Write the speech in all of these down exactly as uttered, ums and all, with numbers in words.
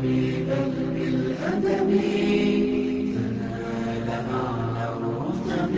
بل بالأدب تنال أعلى الرتب.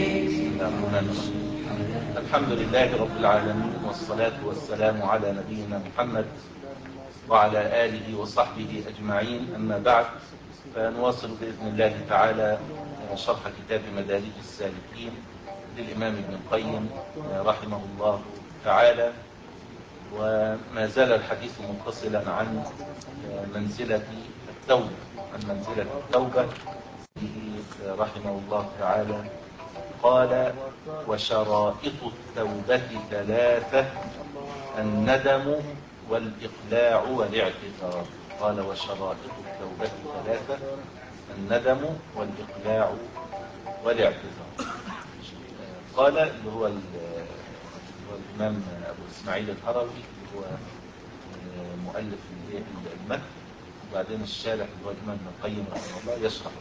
الحمد لله رب العالمين، والصلاة والسلام على نبينا محمد وعلى آله وصحبه أجمعين. أما بعد، فنواصل بإذن الله تعالى شرح كتاب مدارج السالكين للإمام ابن القيم رحمه الله تعالى، وما زال الحديث متصلا عن منزلة التوبة عن منزلة التوبة رحمه الله تعالى. قال: وشرائط التوبة ثلاثة: الندم والإقلاع والاعتذار. قال: وشرائط التوبة ثلاثة: الندم والإقلاع والاعتذار. قال اللي هو, هو الإمام أبو إسماعيل الهروي، اللي هو مؤلف المتن، وبعدين الشارح اللي هو الإمام ابن القيم رحمه الله يشرح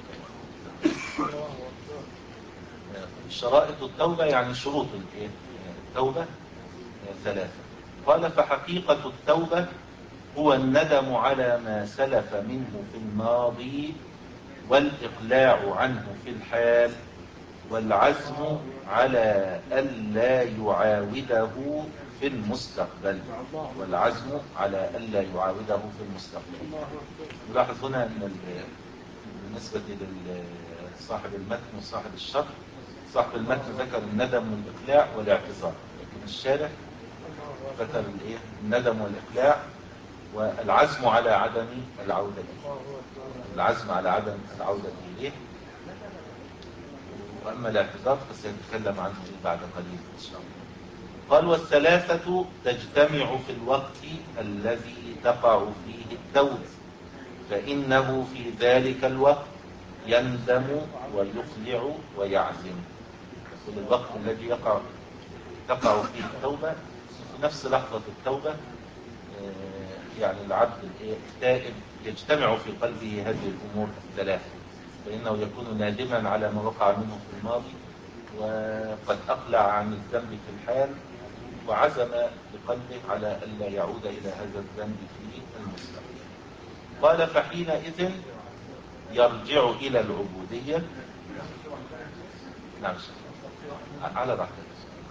شرائط التوبة، يعني شروط التوبة ثلاثة. قال: فحقيقة التوبة هو الندم على ما سلف منه في الماضي، والإقلاع عنه في الحال، والعزم على ألا يعاوده في المستقبل والعزم على ألا يعاوده في المستقبل. نلاحظ هنا أن بالنسبة لصاحب المتن وصاحب الشرح، صاحب المتن ذكر الندم والإقلاع والاعتذار، لكن الشارح ذكر الندم والإقلاع والعزم على عدم العودة إليه العزم على عدم العودة إليه وأما الاعتذار فسيتكلم عنه بعد قليل إن شاء الله. قال: والثلاثة تجتمع في الوقت الذي تقع فيه التوبة، فإنه في ذلك الوقت يندم ويقلع ويعزم. في الوقت الذي يقع تقع فيه التوبة، في نفس لحظة التوبة يعني العبد التائب يجتمع في قلبه هذه الأمور الثلاثة، فإنه يكون نادما على ما وقع منه في الماضي، وقد أقلع عن الذنب في الحال، وعزم بقلبه على ألا يعود إلى هذا الذنب في المستقبل. قال: فحينئذ يرجع إلى العبودية. نعم على راحته.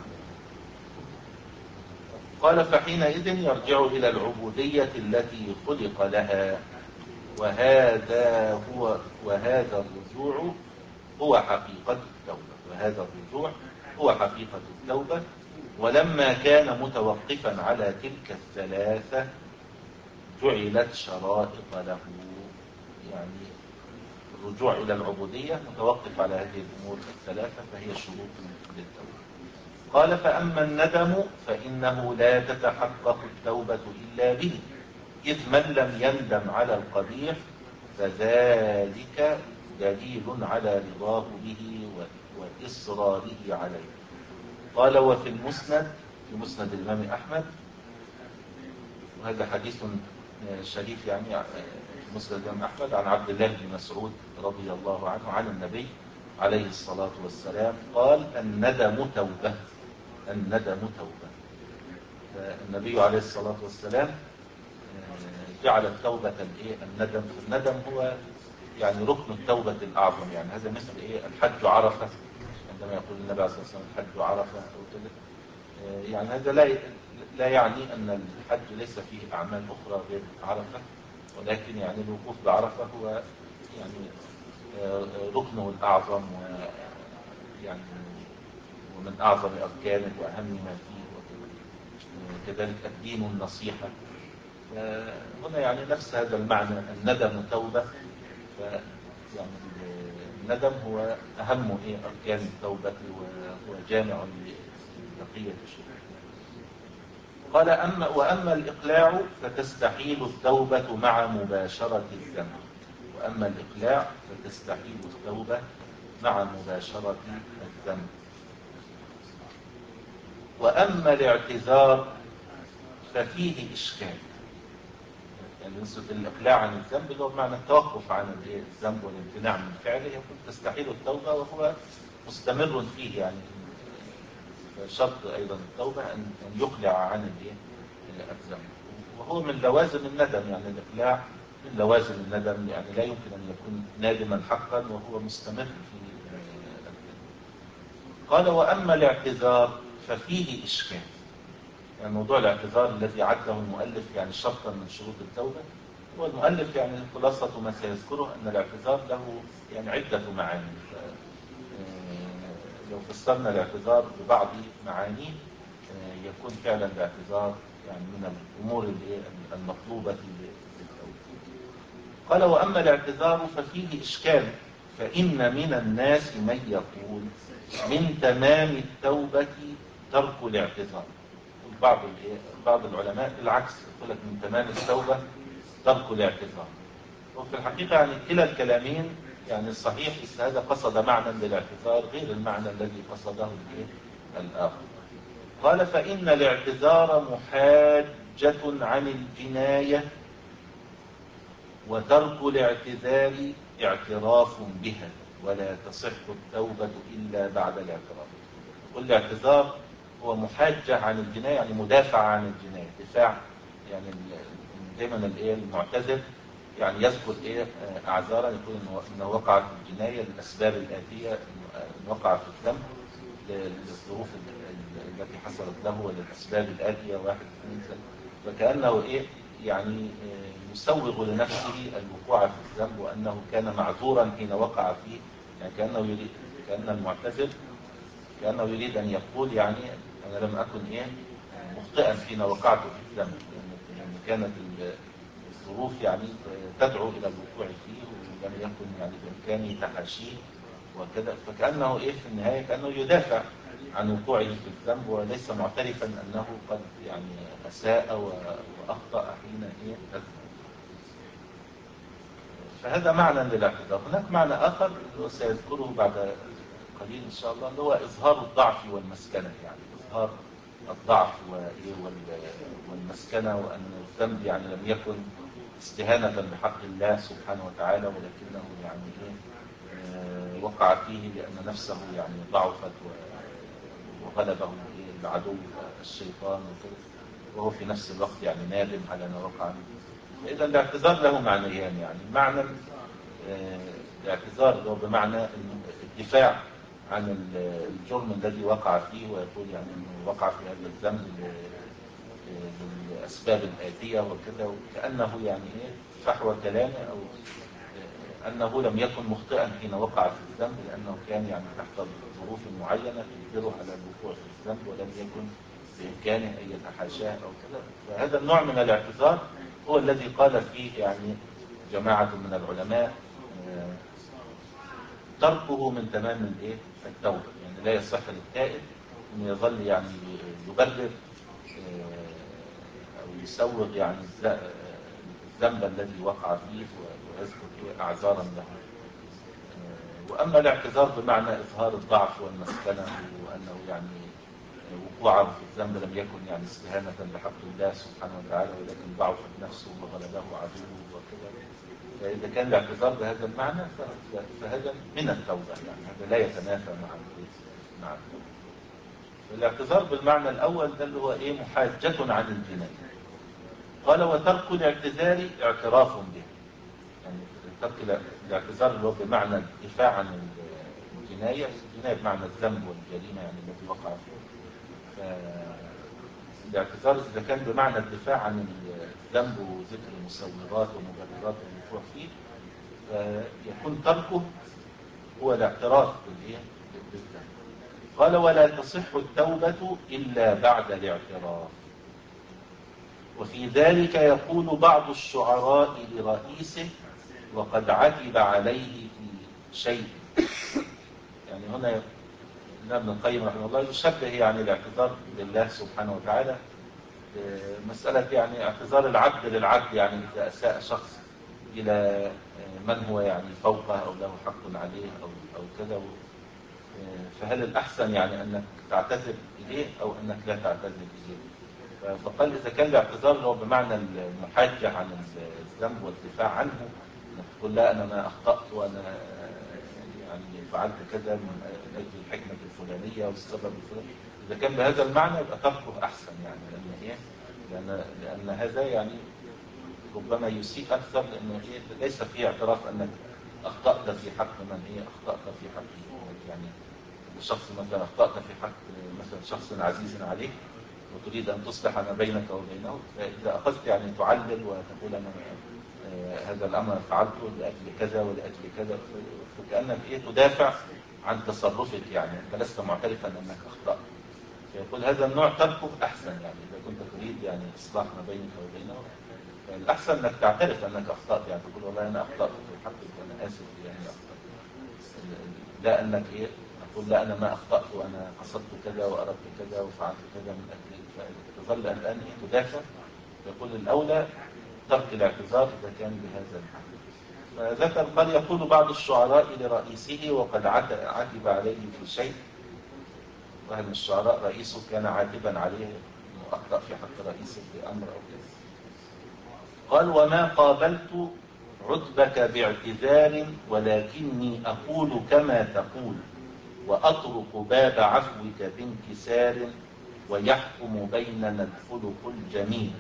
قال: فحينئذ يرجع إلى العبودية التي خلق لها، وهذا هو وهذا الرجوع هو حقيقة التوبة وهذا الرجوع هو حقيقة التوبة. ولما كان متوقفا على تلك الثلاثة جعلت شرائط له، يعني الرجوع إلى العبودية متوقف على هذه الأمور الثلاثة، فهي شروط للتوبة. قال: فأما الندم فإنه لا تتحقق التوبة إلا به، إذ من لم يندم على القبيح فذلك دليل على رضاه به وإصراره عليه. قال: وفي المسند في مسند الإمام أحمد، وهذا حديث شريف يعني في مسند الإمام أحمد، عن عبد الله بن مسعود رضي الله عنه عن النبي عليه الصلاة والسلام قال: الندم توبة الندم توبة. فالنبي عليه الصلاة والسلام جعل التوبة الايه الندم. الندم هو يعني ركن التوبة الأعظم، يعني هذا مثل ايه الحج عرفة، عندما يقول النبي عليه الصلاة والسلام الحج عرفة أو كده، يعني هذا لا لا يعني أن الحج ليس فيه أعمال أخرى غير عرفة، ولكن يعني الوقوف بعرفة هو يعني ركنه الأعظم، ويعني ومن أعظم أركانه وأهم ما فيه، وكذلك الدين النصيحة. هنا يعني نفس هذا المعنى، الندم توبة. يعني الندم هو أهم إيه أركان التوبة، وهو جامع لبقية الشروط. قال: أما وأما الإقلاع فتستحيل التوبة مع مباشرة الذنب وأما الإقلاع فتستحيل التوبة مع مباشرة الذنب. وأما الاعتذار ففيه إشكال، يعني نسبة الإقلاع عن الذنب اللي هو بمعنى التوقف عن الذنب والامتناع من فعله، يكون تستحيل التوبة وهو مستمر فيه، يعني شرط أيضا التوبة أن يقلع عن الذنب، وهو من لوازم الندم. يعني الإقلاع من لوازم الندم، يعني لا يمكن أن يكون نادما حقا وهو مستمر في الذنب. قال وأما الاعتذار ففيه إشكال. يعني موضوع الاعتذار الذي عده المؤلف يعني شرطا من شروط التوبة، والمؤلف يعني خلاصة ما سيذكره أن الاعتذار له يعني عدة معاني. لو فسرنا الاعتذار ببعض معانيه يكون فعلا الاعتذار يعني من الأمور المطلوبة للتوبة. قال وأما الاعتذار ففيه إشكال، فإن من الناس من يقول من تمام التوبة ترك الاعتذار. بعض بعض العلماء بالعكس يقول لك من تمام التوبة ترك الاعتذار. وفي الحقيقة يعني كلا الكلامين يعني الصحيح إذ هذا قصد معنى للاعتذار غير المعنى الذي قصده الآخر. قال فإن الاعتذار محاجة عن الجناية، وترك الاعتذار اعتراف بها، ولا تصح التوبة إلا بعد الاعتراف. والاعتذار هو محاجة عن الجناية، يعني مدافع عن الجناية، دفاع. يعني دايما الايه المعتذر يعني يذكر ايه اعذارا، يقول انه وقع في الجناية للاسباب الآتية، ان وقع في الذنب للظروف التي حصلت له وللاسباب الآتية واحد اثنين ثلاثة. فكأنه ايه يعني يسوغ لنفسه الوقوع في الذنب، وانه كان معذورا حين وقع فيه. يعني كأنه يريد كأن المعتذر كأنه يريد ان يقول يعني انا لم اكن ايه مخطئا حين وقعت في الذنب، يعني كانت الظروف يعني تدعو الى الوقوع فيه، ولم يكن يعني بامكانه تحاشيه وكذا. فكأنه ايه في النهاية كأنه يدافع عن وقوعه في الذنب، وليس معترفا انه قد يعني اساء واخطأ حين ايه أذنب. فهذا معنى للاعتذار. هناك معنى اخر وسيذكره بعد قليل ان شاء الله، اللي هو اظهار الضعف والمسكنة. يعني اظهار الضعف والمسكنة، وأن الذنب يعني لم يكن استهانة بحق الله سبحانه وتعالى، ولكنه يعني إيه وقع فيه لأن نفسه يعني ضعفت وغلبه العدو الشيطان وكذا، وهو في نفس الوقت يعني نادم على ما وقع. فإذا الاعتذار له معنيان، يعني معنى الاعتذار هو بمعنى الدفاع عن الجرم الذي وقع فيه، ويقول يعني انه وقع في هذا الذنب للاسباب الآتية وكذا، وكأنه يعني ايه فحوى كلامه، او انه لم يكن مخطئا حين وقع في الذنب، لانه كان يعني تحت ظروف معينة تجبره على الوقوع في الذنب، ولم يكن بامكانه ان يتحاشاه او كذا. فهذا النوع من الاعتذار هو الذي قال فيه يعني جماعة من العلماء تركه من تمام الايه التوبة. يعني لا يصح للتائب انه يظل يعني يبرر او يسوغ يعني الذنب الذي وقع فيه ويذكر اعذارا له. واما الاعتذار بمعنى اظهار الضعف والمسكنة، وانه يعني وقوعه في الذنب لم يكن يعني استهانة بحق الله سبحانه وتعالى، ولكن ضعفت نفسه وغلبه عدوه وكذا. فإذا كان الاعتذار بهذا المعنى فهذا من التوبة، يعني هذا لا يتنافى مع مع التوبة. الاعتذار بالمعنى الأول ده اللي هو إيه محاجة عن الجناية. قال وترك الاعتذار اعتراف به. يعني ترك الاعتذار اللي هو بمعنى الدفاع عن الجناية، الجناية بمعنى الذنب والجريمة يعني الذي وقع فيه. الاعتذار إذا كان بمعنى الدفاع عن الذنب وذكر المسوغات ومبررات الوقوع فيه، فيكون تركه هو الاعتراف بالذنب. قال ولا تصح التوبة إلا بعد الاعتراف. وفي ذلك يقول بعض الشعراء لرئيسه وقد عتب عليه في شيء. يعني هنا ابن القيم رحمه الله يشبه يعني الاعتذار لله سبحانه وتعالى مسألة يعني اعتذار العبد للعبد، يعني إذا أساء شخص إلى من هو يعني فوقه أو له حق عليه أو أو كذا، فهل الأحسن يعني أنك تعتذر إليه أو أنك لا تعتذر إليه؟ فقال إذا كان الاعتذار هو بمعنى المحاجة عن الذنب والدفاع عنه، أنك تقول لا أنا ما أخطأت وأنا يعني فعلت كذا من أجل الحكمة الفلانية والسبب الفلاني، إذا كان بهذا المعنى يبقى تركه أحسن. يعني لأن إيه؟ لأن لأن هذا يعني ربما يسيء أكثر، لأنه إيه ليس فيه اعتراف أنك أخطأت في حق من إيه أخطأت في حقه. يعني شخص مثلا أخطأت في حق مثلا شخص عزيز عليك وتريد أن تصلح ما بينك وبينه، فإذا أخذت يعني تعلل وتقول أنا آه هذا الأمر فعلته لأجل كذا ولأجل كذا، فكأنك إيه تدافع عن تصرفك، يعني أنت لست معترفا أنك أخطأت. فيقول هذا النوع تركه أحسن، يعني إذا كنت تريد يعني إصلاح ما بينك وبينه فالأحسن أنك تعترف أنك أخطأت، يعني تقول والله أنا أخطأت في حقك وأنا آسف يعني أخطأت، لا أنك إيه تقول لا أنا ما أخطأت وأنا قصدت كذا وأردت كذا وفعلت كذا من أجل، فتظل الآن إيه تدافع. يقول الأولى ترك الاعتذار إذا كان بهذا الحد. فذكر قال يقول بعض الشعراء لرئيسه وقد عتب عليه في شيء، واحد من الشعراء رئيسه كان عاتبا عليه انه اخطا في حق رئيسه في امر او كذا، قال وما قابلت عتبك باعتذار ولكني اقول كما تقول واطرق باب عفوك بانكسار ويحكم بيننا الخلق الجميل.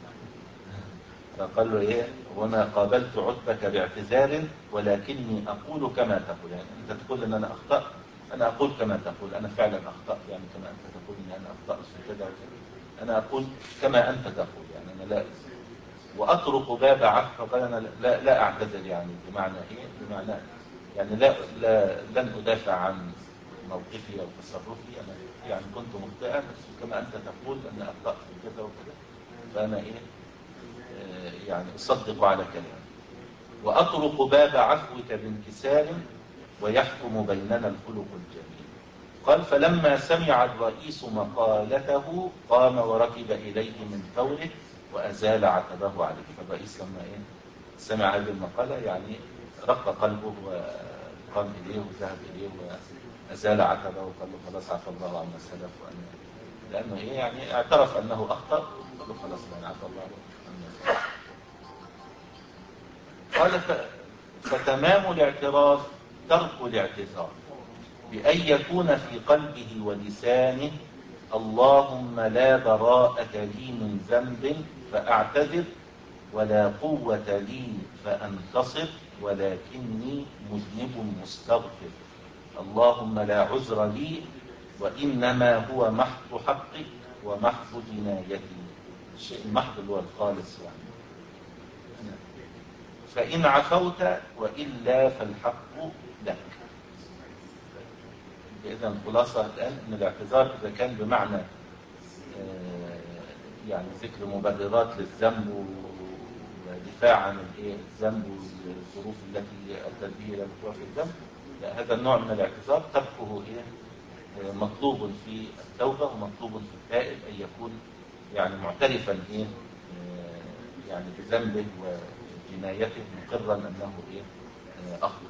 فقال له ايه وما قابلت عتبك باعتذار ولكني اقول كما تقول، يعني انت تقول ان انا اخطات، أنا أقول كما تقول، أنا فعلا أخطأت يعني كما أنت تقول إن أنا أخطأت في كذا وكذا، أنا أقول كما أنت تقول، يعني أنا لا وأطرق باب عفو. قال أنا لا, لا أعتذر، يعني بمعنى إيه؟ بمعنى يعني لا, لا لن أدافع عن موقفي أو تصرفي، أنا يعني كنت مخطئا بس كما أنت تقول أن أخطأت في كذا وكذا، فأنا إيه آه يعني أصدق على كلامي. وأطرق باب عفوك بانكسار ويحكم بيننا الخلق الجميل. قال فلما سمع الرئيس مقالته قام وركب إليه من فوره وأزال عتبه عليه. فالرئيس لما إيه سمع هذه المقالة يعني رق قلبه وقام إليه وذهب إليه وأزال عتبه وقال له خلاص عفى الله عما سلف، لأنه إيه يعني اعترف أنه أخطأ، قال له خلاص يعني عفى الله عما سلف. قال فتمام الاعتراف ترك الاعتذار بأن يكون في قلبه ولسانه اللهم لا براءة لي من ذنب فأعتذر ولا قوة لي فأنتصر ولكني مذنب مستغفر، اللهم لا عذر لي وإنما هو محض حقك ومحض جنايتي. الشيء المحض اللي هو الخالص يعني. فإن عفوت وإلا فالحق لك. إذا الخلاصة الآن أن الاعتذار إذا كان بمعنى يعني ذكر مبررات للذنب ودفاع عن الذنب والظروف التي أدت به إلى الوقوع في الذنب، هذا النوع من الاعتذار تركه مطلوب في التوبة ومطلوب في التائب أن يكون يعني معترفا يعني بذنبه وجنايته مقرا أنه أخطأ.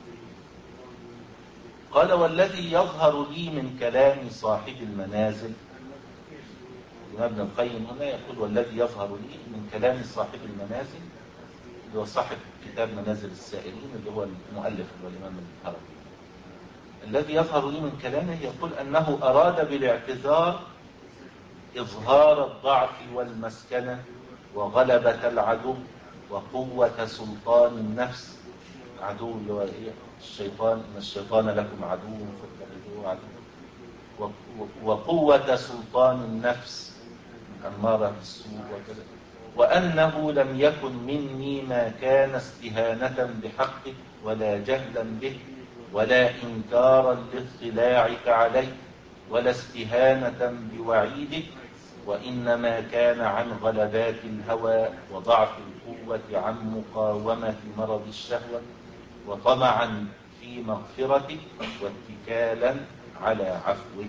قال والذي يظهر لي من كلام صاحب المنازل، ابن القيم هنا يقول والذي يظهر لي من كلام صاحب المنازل اللي هو صاحب كتاب منازل السائرين اللي هو المؤلف اللي هو الإمام الهروي. الذي يظهر لي من كلامه يقول أنه أراد بالاعتذار إظهار الضعف والمسكنة وغلبة العدو وقوة سلطان النفس. عدو اللي هو إيه الشيطان، إن الشيطان لكم عدو فاتخذوه عدو، وقوة سلطان النفس أمارة بالسوء وكذا، وأنه لم يكن مني ما كان استهانة بحقك ولا جهلا به ولا إنكارا لاطلاعك عليه ولا استهانة بوعيدك، وإنما كان عن غلبات الهوى وضعف القوة عن مقاومة مرض الشهوة وطمعا في مغفرتك واتكالا على عفوك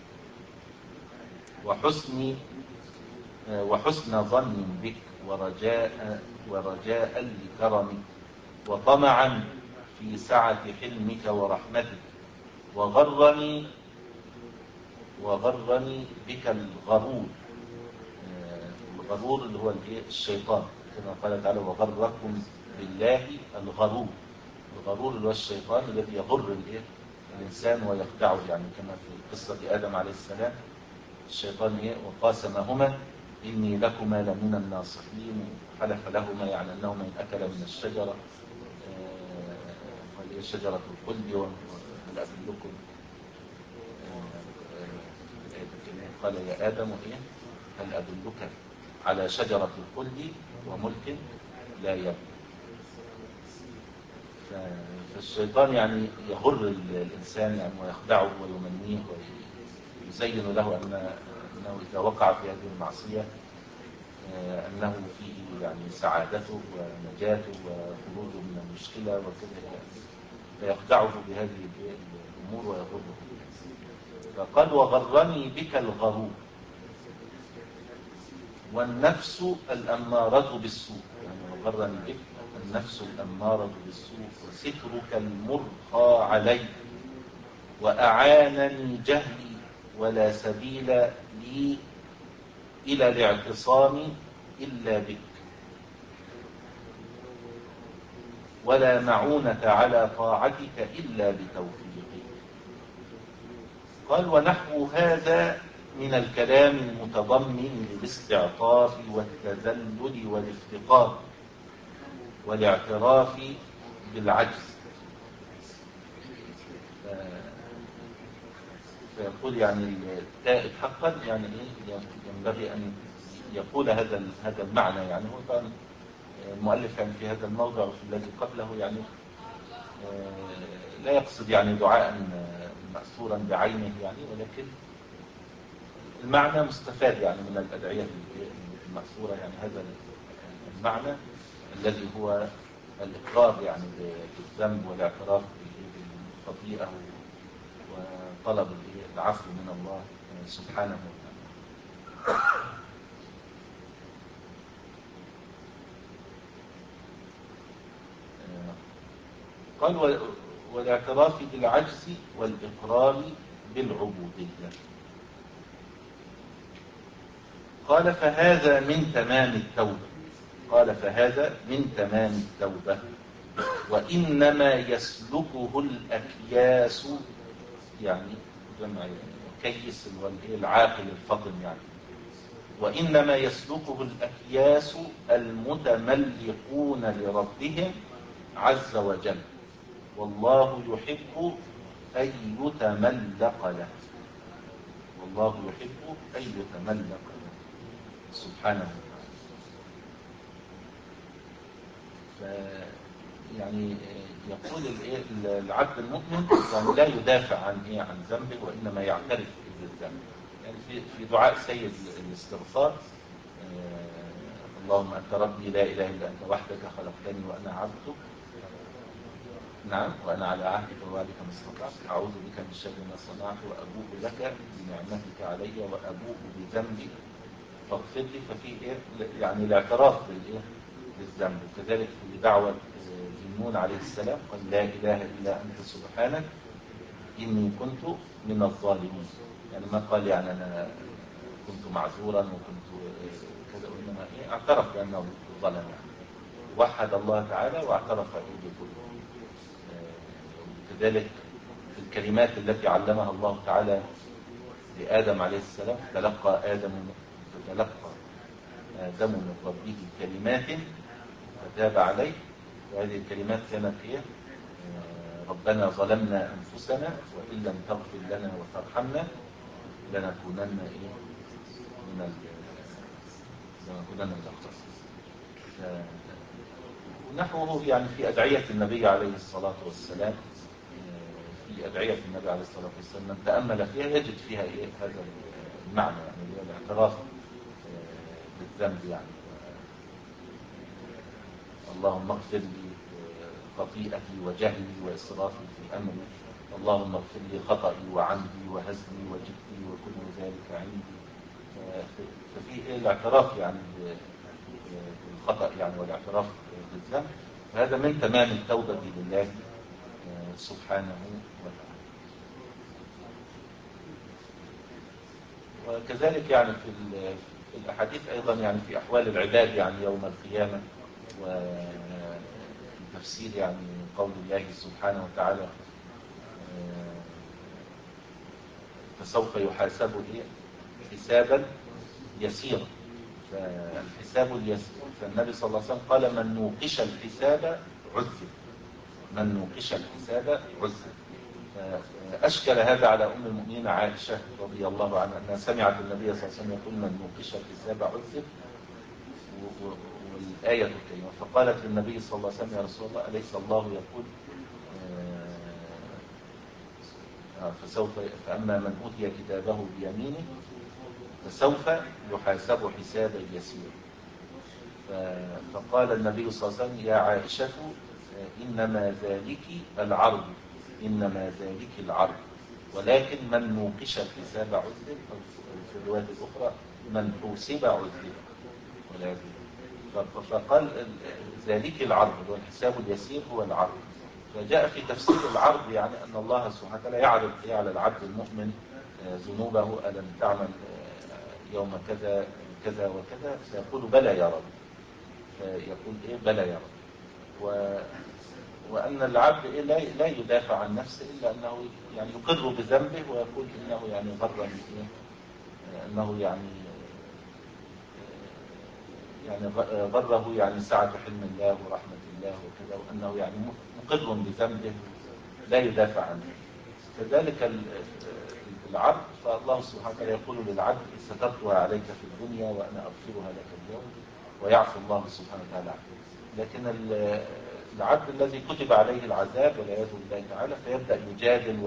وحسن وحسن ظن بك ورجاء ورجاء لكرمك وطمعا في سعة حلمك ورحمتك، وغرني وغرني بك الغرور. الغرور اللي هو الشيطان كما قال تعالى وغركم بالله الغرور. الغرور اللي هو الشيطان الذي يغر الإنسان ويخدعه، يعني كما في قصة آدم عليه السلام الشيطان إيه وقاسمهما إني لكما لمن الناصحين، حلف لهما يعني أنهما إن أكلا من الشجرة وهي شجرة الخلد وهل أدلكم قال يا آدم إيه هل أدلك على شجرة الخلد وملك لا يبلى. فالشيطان يعني يغر الإنسان يعني ويخدعه ويمنيه ويزين له أن أنه إذا وقع في هذه المعصية أنه فيه يعني سعادته ونجاته وخروجه من المشكلة وكذا، فيخدعه بهذه الأمور ويغره. فقال وغرني بك الغرور، والنفس الأمارة بالسوء، يعني وغرني بك النفس الأمارة بالسوء وسترك المرخى علي، وأعانني جهلي ولا سبيل لي إلى الاعتصام إلا بك، ولا معونة على طاعتك إلا بتوفيقك. قال ونحو هذا من الكلام المتضمن للاستعطاف والتذلل والافتقار والاعتراف بالعجز. فيقول يعني التائب حقا يعني ايه ينبغي ان يقول هذا هذا المعنى. يعني هو طبعا المؤلف يعني في هذا الموضع وفي الذي قبله يعني لا يقصد يعني دعاء مأثورا بعينه يعني، ولكن المعنى مستفاد يعني من الأدعية المأثورة، يعني هذا المعنى الذي هو الإقرار يعني بالذنب والاعتراف بالخطيئة وطلب العفو من الله سبحانه وتعالى. قال والاعتراف بالعجز والإقرار بالعبودية. قال فهذا من تمام التوبة. قال فهذا من تمام التوبة، وإنما يسلكه الأكياس، يعني جمع كيس العاقل الفطن يعني، وإنما يسلكه الأكياس المتملقون لربهم عز وجل، والله يحب أن يتملق له. والله يحب أن يتملق له سبحانه وتعالى. يعني يقول العبد المؤمن يعني لا يدافع عن ايه عن ذنبه، وانما يعترف بالذنب. يعني في في دعاء سيد الاستغفار آه اللهم انت ربي لا اله الا انت وحدك خلقتني وانا عبدك، نعم، وانا على عهدك ووعدك ما استطعت، اعوذ بك من شر ما صنعت وابوء لك بنعمتك علي وابوء بذنبي فاغفر لي. ففي ايه يعني الاعتراف بالايه بالذنب. وكذلك في دعوة ذنون عليه السلام قال لا إله إلا أنت سبحانك إني كنت من الظالمين. يعني ما قال يعني أنا كنت معذورا وكنت كذا، وإنما إيه اعترف بأنه ظلم، يعني وحد الله تعالى واعترف بذنوبه. كذلك في الكلمات التي علمها الله تعالى لآدم عليه السلام، تلقى آدم فتلقى آدم من ربه كلمات فتاب عليه. وهذه الكلمات كانت هي ربنا ظلمنا أنفسنا وإن لم تغفر لنا وترحمنا لنكونن إيه من لنكونن من الخاسرين. ونحوه يعني في أدعية النبي عليه الصلاة والسلام، في أدعية النبي عليه الصلاة والسلام من تأمل فيها يجد فيها إيه هذا المعنى، يعني الاعتراف بالذنب. يعني اللهم اغفر لي خطيئتي وجهلي وإسرافي في أمري، اللهم اغفر لي خطئي وعمدي وهزلي وجدي وكل ذلك عندي. ففي الاعتراف يعني بالخطأ يعني والاعتراف بالذنب، وهذا من تمام التوبة لله سبحانه وتعالى. وكذلك يعني في الأحاديث أيضا يعني في أحوال العباد يعني يوم القيامة، وتفسير يعني قول الله سبحانه وتعالى فسوف يحاسب حسابا يسيرا. فالحساب اليسير، فالنبي صلى الله عليه وسلم قال من نوقش الحساب عذب، من نوقش الحساب عذب. فأشكل هذا على أم المؤمنين عائشة رضي الله عنها أنها سمعت النبي صلى الله عليه وسلم يقول من نوقش الحساب عذب والآية الكريمة، فقالت للنبي صلى الله عليه وسلم يا رسول الله أليس الله يقول آه فسوف فأما من أوتي كتابه بيمينه فسوف يحاسب حسابا يسيرا. فقال النبي صلى الله عليه وسلم يا عائشة إنما ذلك العرض، إنما ذلك العرض، ولكن من نوقش الحساب عذب، أو في الرواية الأخرى من حوسب عذب. فقال ذلك العرض والحساب اليسير هو العرض. فجاء في تفسير العرض يعني أن الله سبحانه وتعالى يعرض على العبد المؤمن ذنوبه، ألم تعمل يوم كذا كذا وكذا، فيقول بلى يا رب، فيقول إيه بلى يا رب. و وأن العبد إيه لا لا يدافع عن نفسه إلا أنه يعني يقر بذنبه ويقول إنه يعني غرني إيه أنه يعني يعني غره يعني سعة حلم الله ورحمة الله وكذا، وأنه يعني مقر بذنبه لا يدافع عنه. كذلك العبد، فالله سبحانه وتعالى يقول للعبد سترتها عليك في الدنيا وأنا أغفرها لك اليوم، ويعفو الله سبحانه وتعالى عنه. لكن العبد الذي كتب عليه العذاب والعياذ بالله تعالى فيبدأ يجادل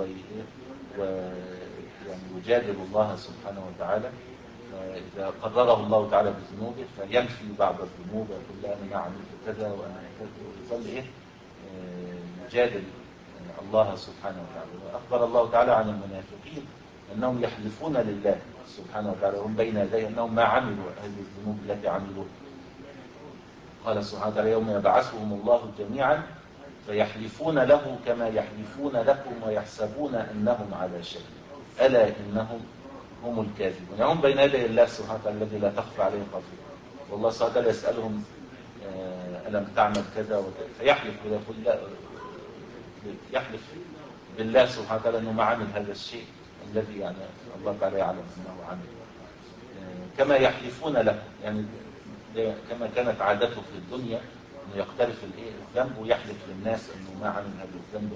ويعني يجادل الله سبحانه وتعالى. إذا قرره الله تعالى بذنوبه فينفي بعض الذنوب ويقول لا أنا ما عملت كذا وأنا كذا، ويظل إيه يجادل الله سبحانه وتعالى. وأخبر الله تعالى عن المنافقين أنهم يحلفون لله سبحانه وتعالى هم بين يديه أنهم ما عملوا هذه الذنوب التي عملوا. قال سبحانه وتعالى يوم يبعثهم الله جميعا فيحلفون له كما يحلفون لكم ويحسبون أنهم على شيء ألا إنهم هم الكاذبون. يعني هم بين يدي الله سبحانه وتعالى الذي لا تخفى عليه خافية، والله سبحانه وتعالى يسألهم ألم تعمل كذا وكذا، فيحلف ويقول لا، يحلف بالله سبحانه وتعالى أنه ما عمل هذا الشيء الذي يعني الله تعالى يعلم أنه عمل، كما يحلفون له. يعني كما كانت عادته في الدنيا أنه يقترف الذنب ويحلف للناس أنه ما عمل هذا الذنب،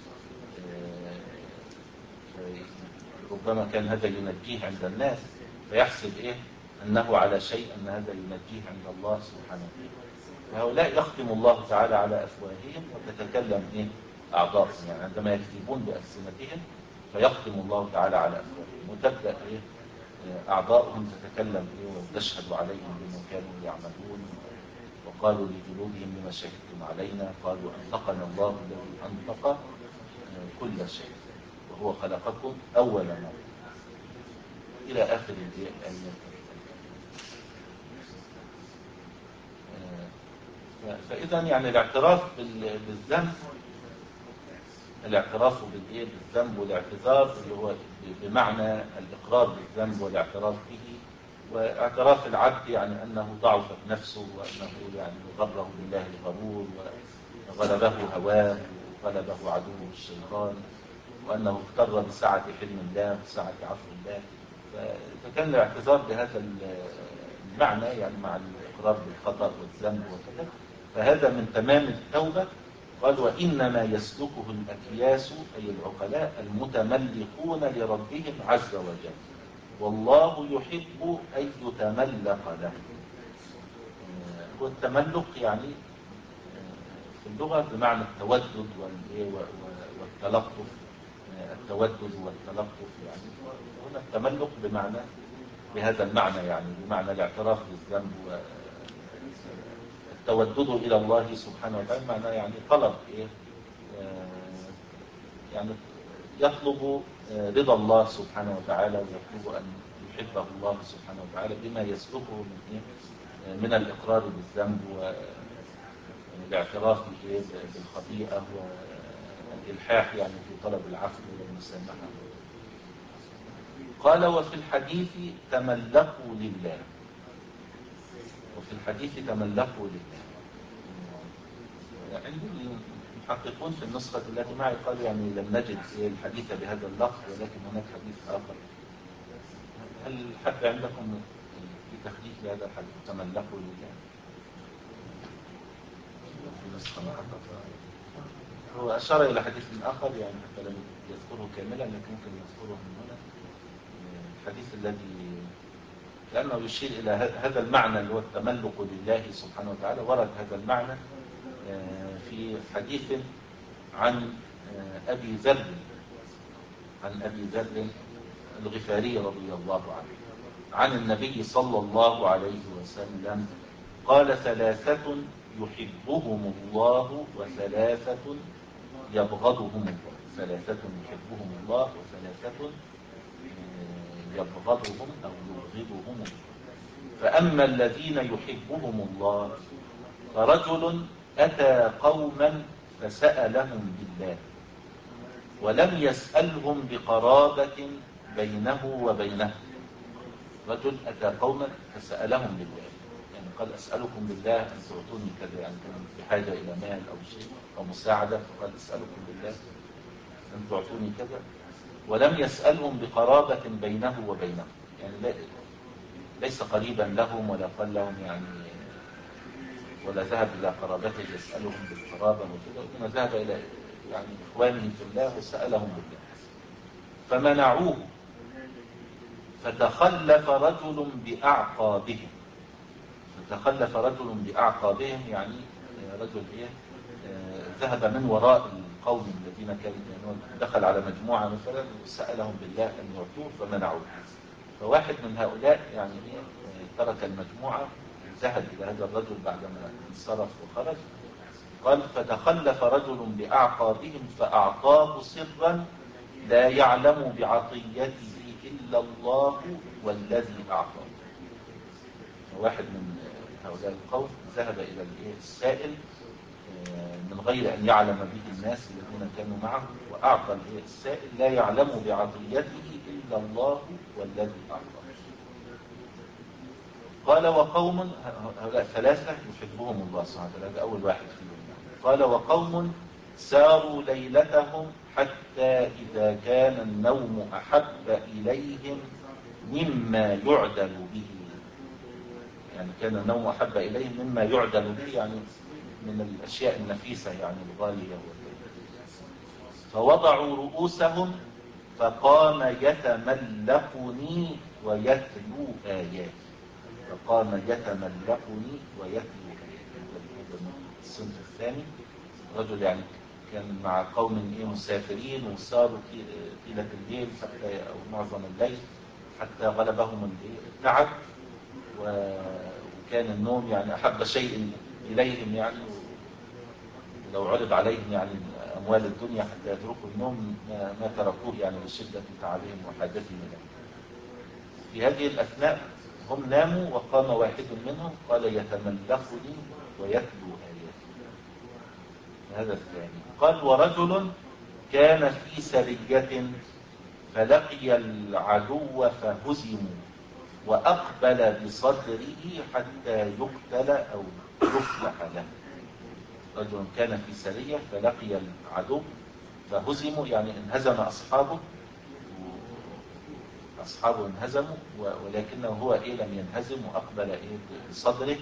ربما كان هذا ينجيه عند الناس فيحسب إيه أنه على شيء، أن هذا ينجيه عند الله سبحانه وتعالى. فهؤلاء يختم الله تعالى على أفواههم وتتكلم إيه أعضاءهم، يعني عندما يكذبون بألسنتهم فيختم الله تعالى على أفواههم وتبدأ إيه أعضاءهم تتكلم إيه وتشهد عليهم بما كانوا يعملون. وقالوا لجلودهم لما شهدتم علينا قالوا أنطقنا الله الذي أنطق كل شيء وهو خلقكم أول مرة إلى آخر الآيات. فإذا يعني الاعتراف بالذنب، الاعتراف بالذنب والاعتذار اللي هو بمعنى الإقرار بالذنب والاعتراف به، واعتراف العبد يعني أنه ضعفت نفسه وأنه يعني غره بالله الغرور وغلبه هواه وغلبه عدوه الشيطان وأنه اغتر بسعة حلم الله وسعة عفو الله. فكان الاعتذار بهذا المعنى يعني مع الإقرار بالخطأ والذنب وكذا، فهذا من تمام التوبة. قال وإنما يسلكه الأكياس أي العقلاء المتملقون لربهم عز وجل والله يحب أن يتملق له. والتملق يعني في اللغة بمعنى التودد والتلطف، التودد والتلطف يعني هنا التملق بمعنى بهذا المعنى يعني بمعنى الاعتراف بالذنب والتودد إلى الله سبحانه وتعالى، معنى يعني طلب إيه يعني يطلب رضا الله سبحانه وتعالى ويطلب أن يحبه الله سبحانه وتعالى بما يسلكه من إيه من الإقرار بالذنب والاعتراف بالخطيئة والإلحاح يعني في طلب العفو والمسامحة. قال وفي الحديث تملقوا لله، وفي الحديث تملقوا لله. عندي المحققون في النسخة التي معي قالوا يعني لم نجد الحديث بهذا اللفظ ولكن هناك حديث آخر. هل حد عندكم تخليف لهذا الحديث تملكوا لله في نسخة محققة. هو أشار إلى حديث آخر يعني حتى لم يذكره كاملا لكن ممكن نذكره من هنا. الحديث الذي لأنه يشير إلى هذا المعنى اللي هو التملك لله سبحانه وتعالى. ورد هذا المعنى في حديث عن أبي ذر عن أبي ذر الغفاري رضي الله عنه عن النبي صلى الله عليه وسلم قال: ثلاثة يحبهم الله وثلاثة يبغضهم الله. ثلاثة يحبهم الله وثلاثة يبغضهم أو يبغضهم الله. فأما الذين يحبهم الله فرجل أتى قوما فسألهم بالله ولم يسألهم بقرابة بينه وبينه. رجل أتى قوما فسألهم بالله، يعني قال: أسألكم بالله أن تعطوني كذا، يعني كان بحاجة إلى مال أو شيء أو مساعدة، فقال: أسألكم بالله أن تعطوني كذا. ولم يسألهم بقرابة بينه وبينه، يعني ليس قريبا لهم ولا قال لهم يعني ولا ذهب إلى قرابته يسألهم بالقرابة وكذا، وإنما ذهب إلى يعني إخوانه في الله وسألهم بالله. فمنعوه فتخلف رجل بأعقابهم. فتخلف رجل بأعقابهم يعني رجل إيه آه ذهب من وراء القوم الذين كانوا يعني دخل على مجموعة مثلا وسألهم بالله أن يعطوه فمنعوه. فواحد من هؤلاء يعني إيه ترك المجموعة ذهب إلى هذا الرجل بعدما انصرف وخرج. قال: فتخلف رجل بأعقابهم فأعطاه سرا لا يعلم بعطيته إلا الله والذي أعطاه. واحد من هؤلاء القوم ذهب إلى السائل من غير أن يعلم به الناس الذين كانوا معه، وأعطى السائل لا يعلم بعطيته إلا الله والذي أعطاه. قال: وقوم، هؤلاء ثلاثة يحبهم الله سبحانه وتعالى، أول واحد فيهم. قال: وقوم ساروا ليلتهم حتى إذا كان النوم أحب إليهم مما يعدل به. يعني كان النوم أحب إليهم مما يعدل به، يعني من الأشياء النفيسة يعني الغالية. فوضعوا رؤوسهم فقام يتملقني ويتلو آياتي. فقام يتملقني ويتلو آياتي. الصنف الثاني رجل يعني كان مع قوم ايه مسافرين وساروا طيلة الليل حتى او معظم الليل حتى غلبهم التعب، وكان النوم يعني احب شيء اليهم، يعني لو عرض عليهم يعني اموال الدنيا حتى يتركوا النوم ما, ما تركوه، يعني لشدة تعبهم وحاجتهم اليه. في هذه الاثناء هم ناموا وقام واحد منهم قال: يتملقني ويتلو آياتي. هذا الثاني. قال: ورجل كان في سرية فلقي العدو فهزموا وأقبل بصدره حتى يقتل أو يفلح له. رجل كان في سرية فلقي العدو فهزموا، يعني انهزم أصحابه أصحابه انهزموا، ولكنه هو إيه لم ينهزم وأقبل إيه بصدره،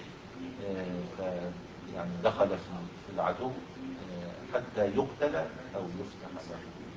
يعني دخل في العدو حتى يقتل أو يفتح له.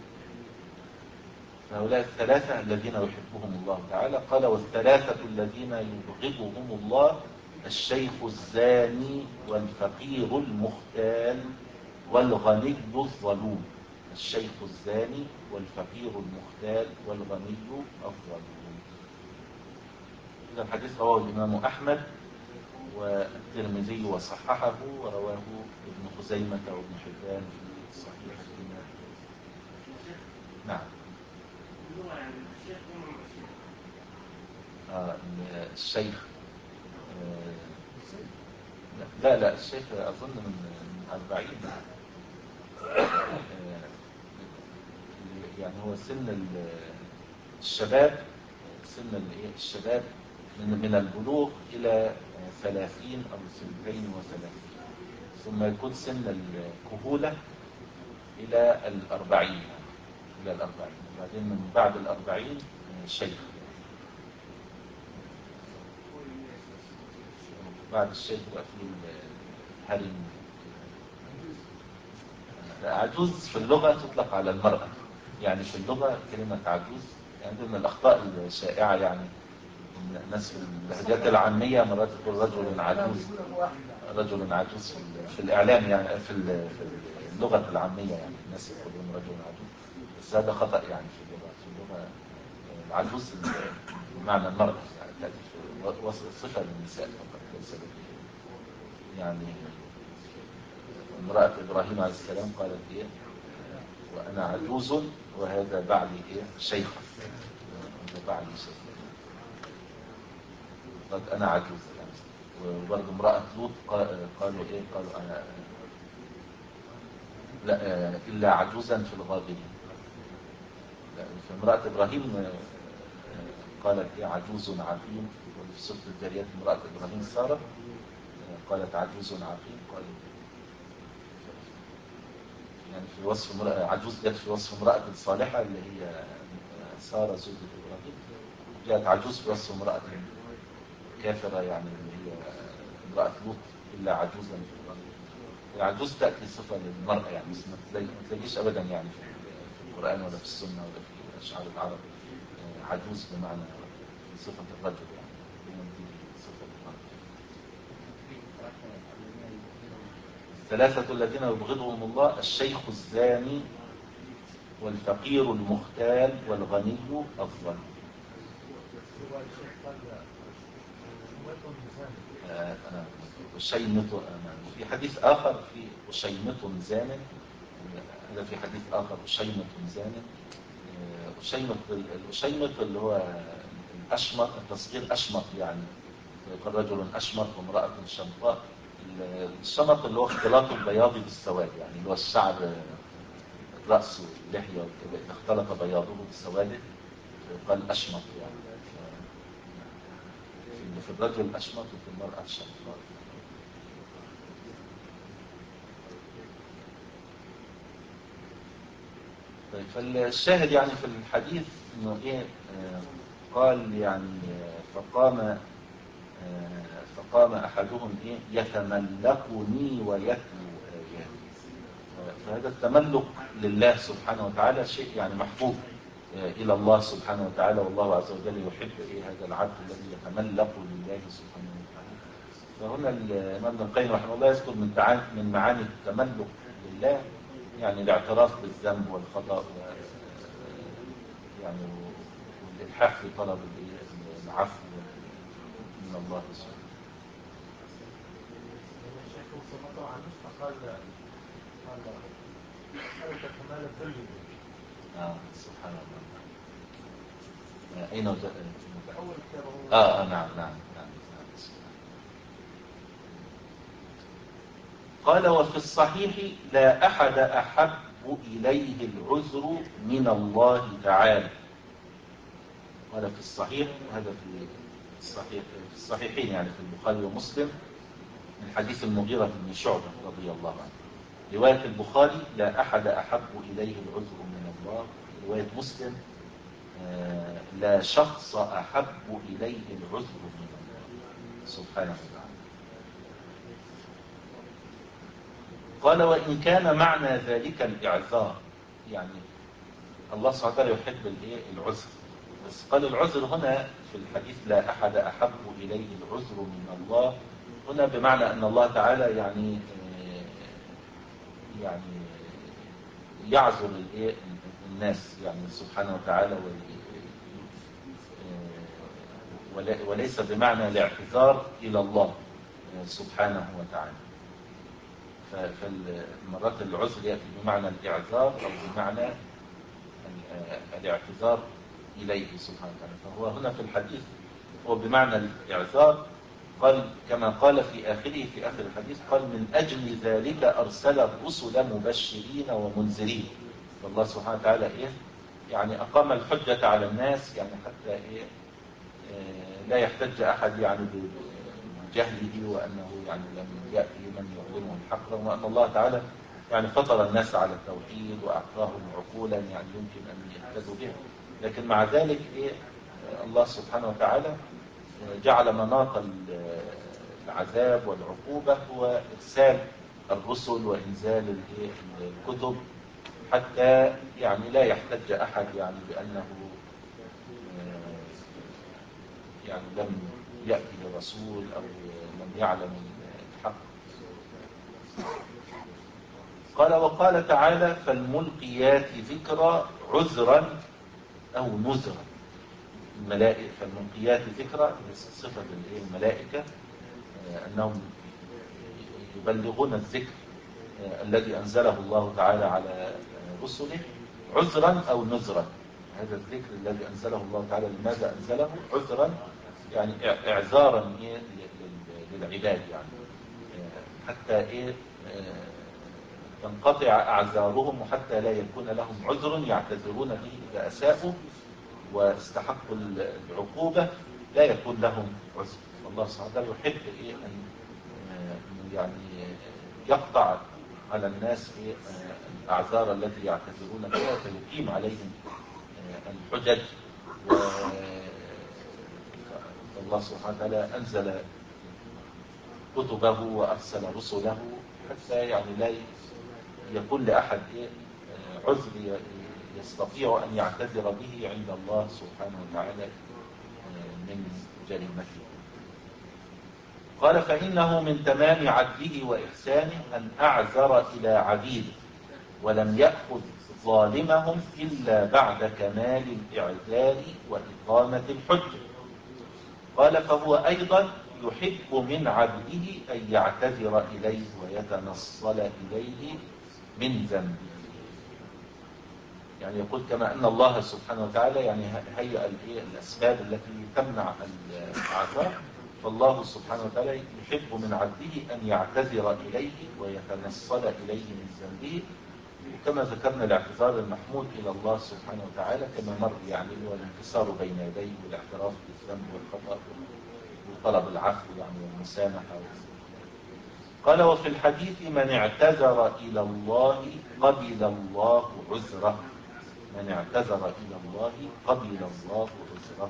فهؤلاء الثلاثة الذين يحبهم الله تعالى. قال: والثلاثة الذين يبغضهم الله الشيخ الزاني والفقير المختال والغني الظلوم. الشيخ الزاني والفقير المختال والغني الظلوم. هذا الحديث رواه الإمام أحمد والترمذي وصححه، ورواه ابن خزيمة وابن حبان في صحيحهما. نعم. آه الشيخ آه لا لا الشيخ أظن من أربعين، آه يعني هو سن الشباب، سن الشباب من من البلوغ إلى ثلاثين أو سنتين وثلاثين، ثم يكون سن الكهولة إلى الأربعين إلى الأربعين وبعدين من بعد الأربعين شيخ. بعد الشيخ بقى فيه الهرم. عجوز في اللغة تطلق على المرأة، يعني في اللغة كلمة عجوز يعني من الأخطاء الشائعة، يعني الناس في اللهجات العامية مرات تقول رجل عجوز، رجل عجوز في, في الإعلام يعني في, في اللغة العامية، يعني الناس يقولون رجل عجوز، بس هذا خطأ يعني في اللغة. في اللغة العجوز بمعنى المرأة، يعني تأتي صفة للنساء فقط ليس للرجال. يعني امرأة إبراهيم عليه السلام قالت إيه؟ وأنا عجوز وهذا بعلي إيه؟ شيخا. هذا بعلي شيخا. قالت أنا عجوز يعني. وبرضه امرأة لوط قالوا إيه؟ قالوا أنا لا إلا عجوزا في الغابرين. في امرأة إبراهيم قالت إيه؟ عجوز عقيم. وفي سورة الذريات امرأة إبراهيم سارة قالت عجوز عقيم. قالت يعني في وصف امرأة عجوز، جت في وصف امرأة صالحة اللي هي سارة زوجة إبراهيم، جاءت عجوز في وصف امرأة كافرة يعني اللي هي امرأة لوط إلا عجوزا في الغابرين. العجوز تأتي صفة للمرأة يعني، بس ما تلاقيش أبدا يعني في القرآن ولا في السنة ولا في أشعار العرب عجوز بمعنى صفة الرجل، يعني صفة المرأة. الثلاثة الذين يبغضهم الله الشيخ الزاني والفقير المختال والغني الظالم. وشيمة في حديث آخر في وشيمة زان، هذا في حديث آخر وشيمة زان. وشيمة الشيمة اللي هو الأشمط، التصغير أشمط يعني يقول رجل أشمط وامرأة شمطاء. الشمط اللي هو اختلاط البياض بالسواد، يعني اللي هو الشعر الرأس واللحية وكده إذا اختلط بياضه بسواده يقال أشمط يعني. في الرجل أشمط وفي المرأة شمطاء. طيب فالشاهد يعني في الحديث انه ايه آه قال يعني آه فقام آه فقام احدهم ايه يتملقني ويتلو اياتي. فهذا التملق لله سبحانه وتعالى شيء يعني محبوب آه الى الله سبحانه وتعالى، والله عز وجل يحب ايه هذا العبد الذي يتملق لله سبحانه وتعالى. فهنا الامام ابن القيم رحمه الله يذكر من من معاني التملق لله يعني الاعتراف بالذنب والخطأ يعني والإلحاح في طلب العفو من الله سبحانه. الشيخ وصمته عن فقال قال كمال الذل. آه سبحان الله. أين وجد أول آه, آه نعم نعم نعم. قال وفي الصحيح لا أحد أحب إليه العذر من الله تعالى. قال في الصحيح، هذا في الصحيح في الصحيحين يعني في البخاري ومسلم من حديث المغيرة بن شعبة رضي الله عنه. رواية البخاري لا أحد أحب إليه العذر من الله. رواية مسلم آه لا شخص أحب إليه العذر من الله سبحانه وتعالى. قال وإن كان معنى ذلك الإعذار، يعني الله سبحانه وتعالى يحب العذر، بس قال العذر هنا في الحديث لا أحد أحب إليه العذر من الله، هنا بمعنى أن الله تعالى يعني يعني يعذر الناس يعني سبحانه وتعالى، وليس بمعنى الاعتذار إلى الله سبحانه وتعالى. فالمرات العذر يأتي بمعنى الإعذار أو بمعنى الاعتذار إليه سبحانه وتعالى. فهو هنا في الحديث هو بمعنى الإعذار. قال كما قال في آخره في آخر الحديث قال من أجل ذلك أرسل الرسل مبشرين ومنذرين. فالله سبحانه وتعالى إيه يعني أقام الحجة على الناس يعني حتى إيه آه لا يحتج أحد يعني بجهله وأنه يعني لم يأتي من يعلمه الحق، وأن الله تعالى يعني فطر الناس على التوحيد وأعطاهم عقولا يعني يمكن أن يهتدوا بها. لكن مع ذلك إيه الله سبحانه وتعالى جعل مناط العذاب والعقوبة هو إرسال الرسل وإنزال الكتب، حتى يعني لا يحتج أحد يعني بأنه يعني لم يأتي الرسول أو لم يعلم الحق. قال وقال تعالى فالملقيات ذكرى عذرا أو نذرا. الملائكة فالملقيات ذكرى صفة الملائكة أنهم يبلغون الذكر الذي أنزله الله تعالى على رسله عذرا أو نذرا. هذا الذكر الذي أنزله الله تعالى لماذا أنزله؟ عذرا يعني إعذارا للعباد، يعني حتى إيه تنقطع أعذارهم وحتى لا يكون لهم عذر يعتذرون به إذا أساءوا واستحقوا العقوبة، لا يكون لهم عذر. والله سبحانه وتعالى يحب إيه أن يعني يقطع على الناس إيه الأعذار التي يعتذرون بها، فيقيم عليهم الحجج. والله سبحانه وتعالى أنزل كتبه وأرسل رسله حتى يعني لا يكون لأحد عذر يستطيع أن يعتذر به عند الله سبحانه وتعالى من جريمته. قال فإنه من تمام عدله وإحسانه أن أعذر إلى عبيده ولم يأخذ ظالمهم إلا بعد كمال الإعذار وإقامة الحجة. قال فهو أيضا يحب من عبده أن يعتذر إليه ويتنصل إليه من ذنبه. يعني يقول كما أن الله سبحانه وتعالى يعني هيئ الأسباب التي تمنع الأعذار، فالله سبحانه وتعالى يحب من عبده أن يعتذر إليه ويتنصل إليه من ذنبه. وكما ذكرنا الاعتذار المحمود إلى الله سبحانه وتعالى كما مر يعني هو الانكسار بين يديه والاعتراف بالذنب والخطأ وطلب العفو يعني والمسامحة. قال وفي الحديث من اعتذر إلى الله قبل الله عذره. من اعتذر إلى الله قبل الله عذره.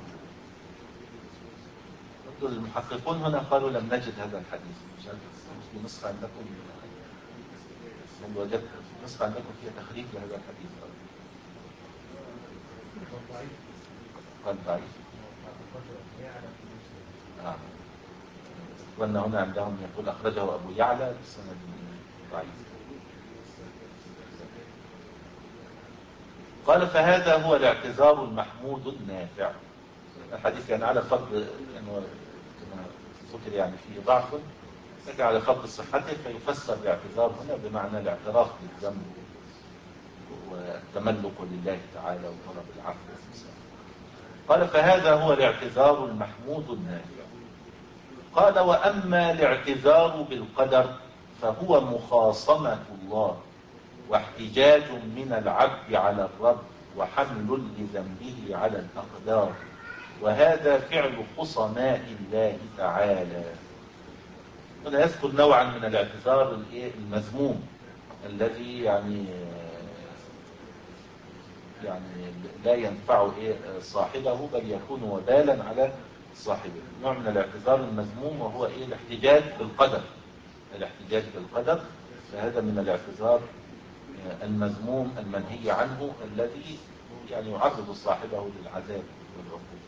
المحققون هنا قالوا لم نجد هذا الحديث. مش عارف في نسخة عندكم هل وجدت نسخة عندكم فيها تخريج لهذا الحديث؟ قال ضعيف. آه. وأن هنا عندهم يقول أخرجه أبو يعلى بسند ضعيف. قال فهذا هو الاعتذار المحمود النافع. الحديث يعني على فرض يعني كما ذكر يعني فيه ضعف، لكن على فرض صحته فيفسر الاعتذار هنا بمعنى الاعتراف بالذنب والتملق لله تعالى وطلب العفو والمسامحة. قال فهذا هو الاعتذار المحمود النافع. قال وأما الاعتذار بالقدر فهو مخاصمة الله واحتجاج من العبد على الرب وحمل لذنبه على الأقدار، وهذا فعل خصماء الله تعالى. هنا يذكر نوعا من الاعتذار المذموم الذي يعني يعني لا ينفع صاحبه بل يكون وبالا على صاحبه. نوع من الاعتذار المذموم وهو ايه الاحتجاج بالقدر. الاحتجاج بالقدر فهذا من الاعتذار المذموم المنهي عنه الذي يعني يعرض صاحبه للعذاب والعقوبة،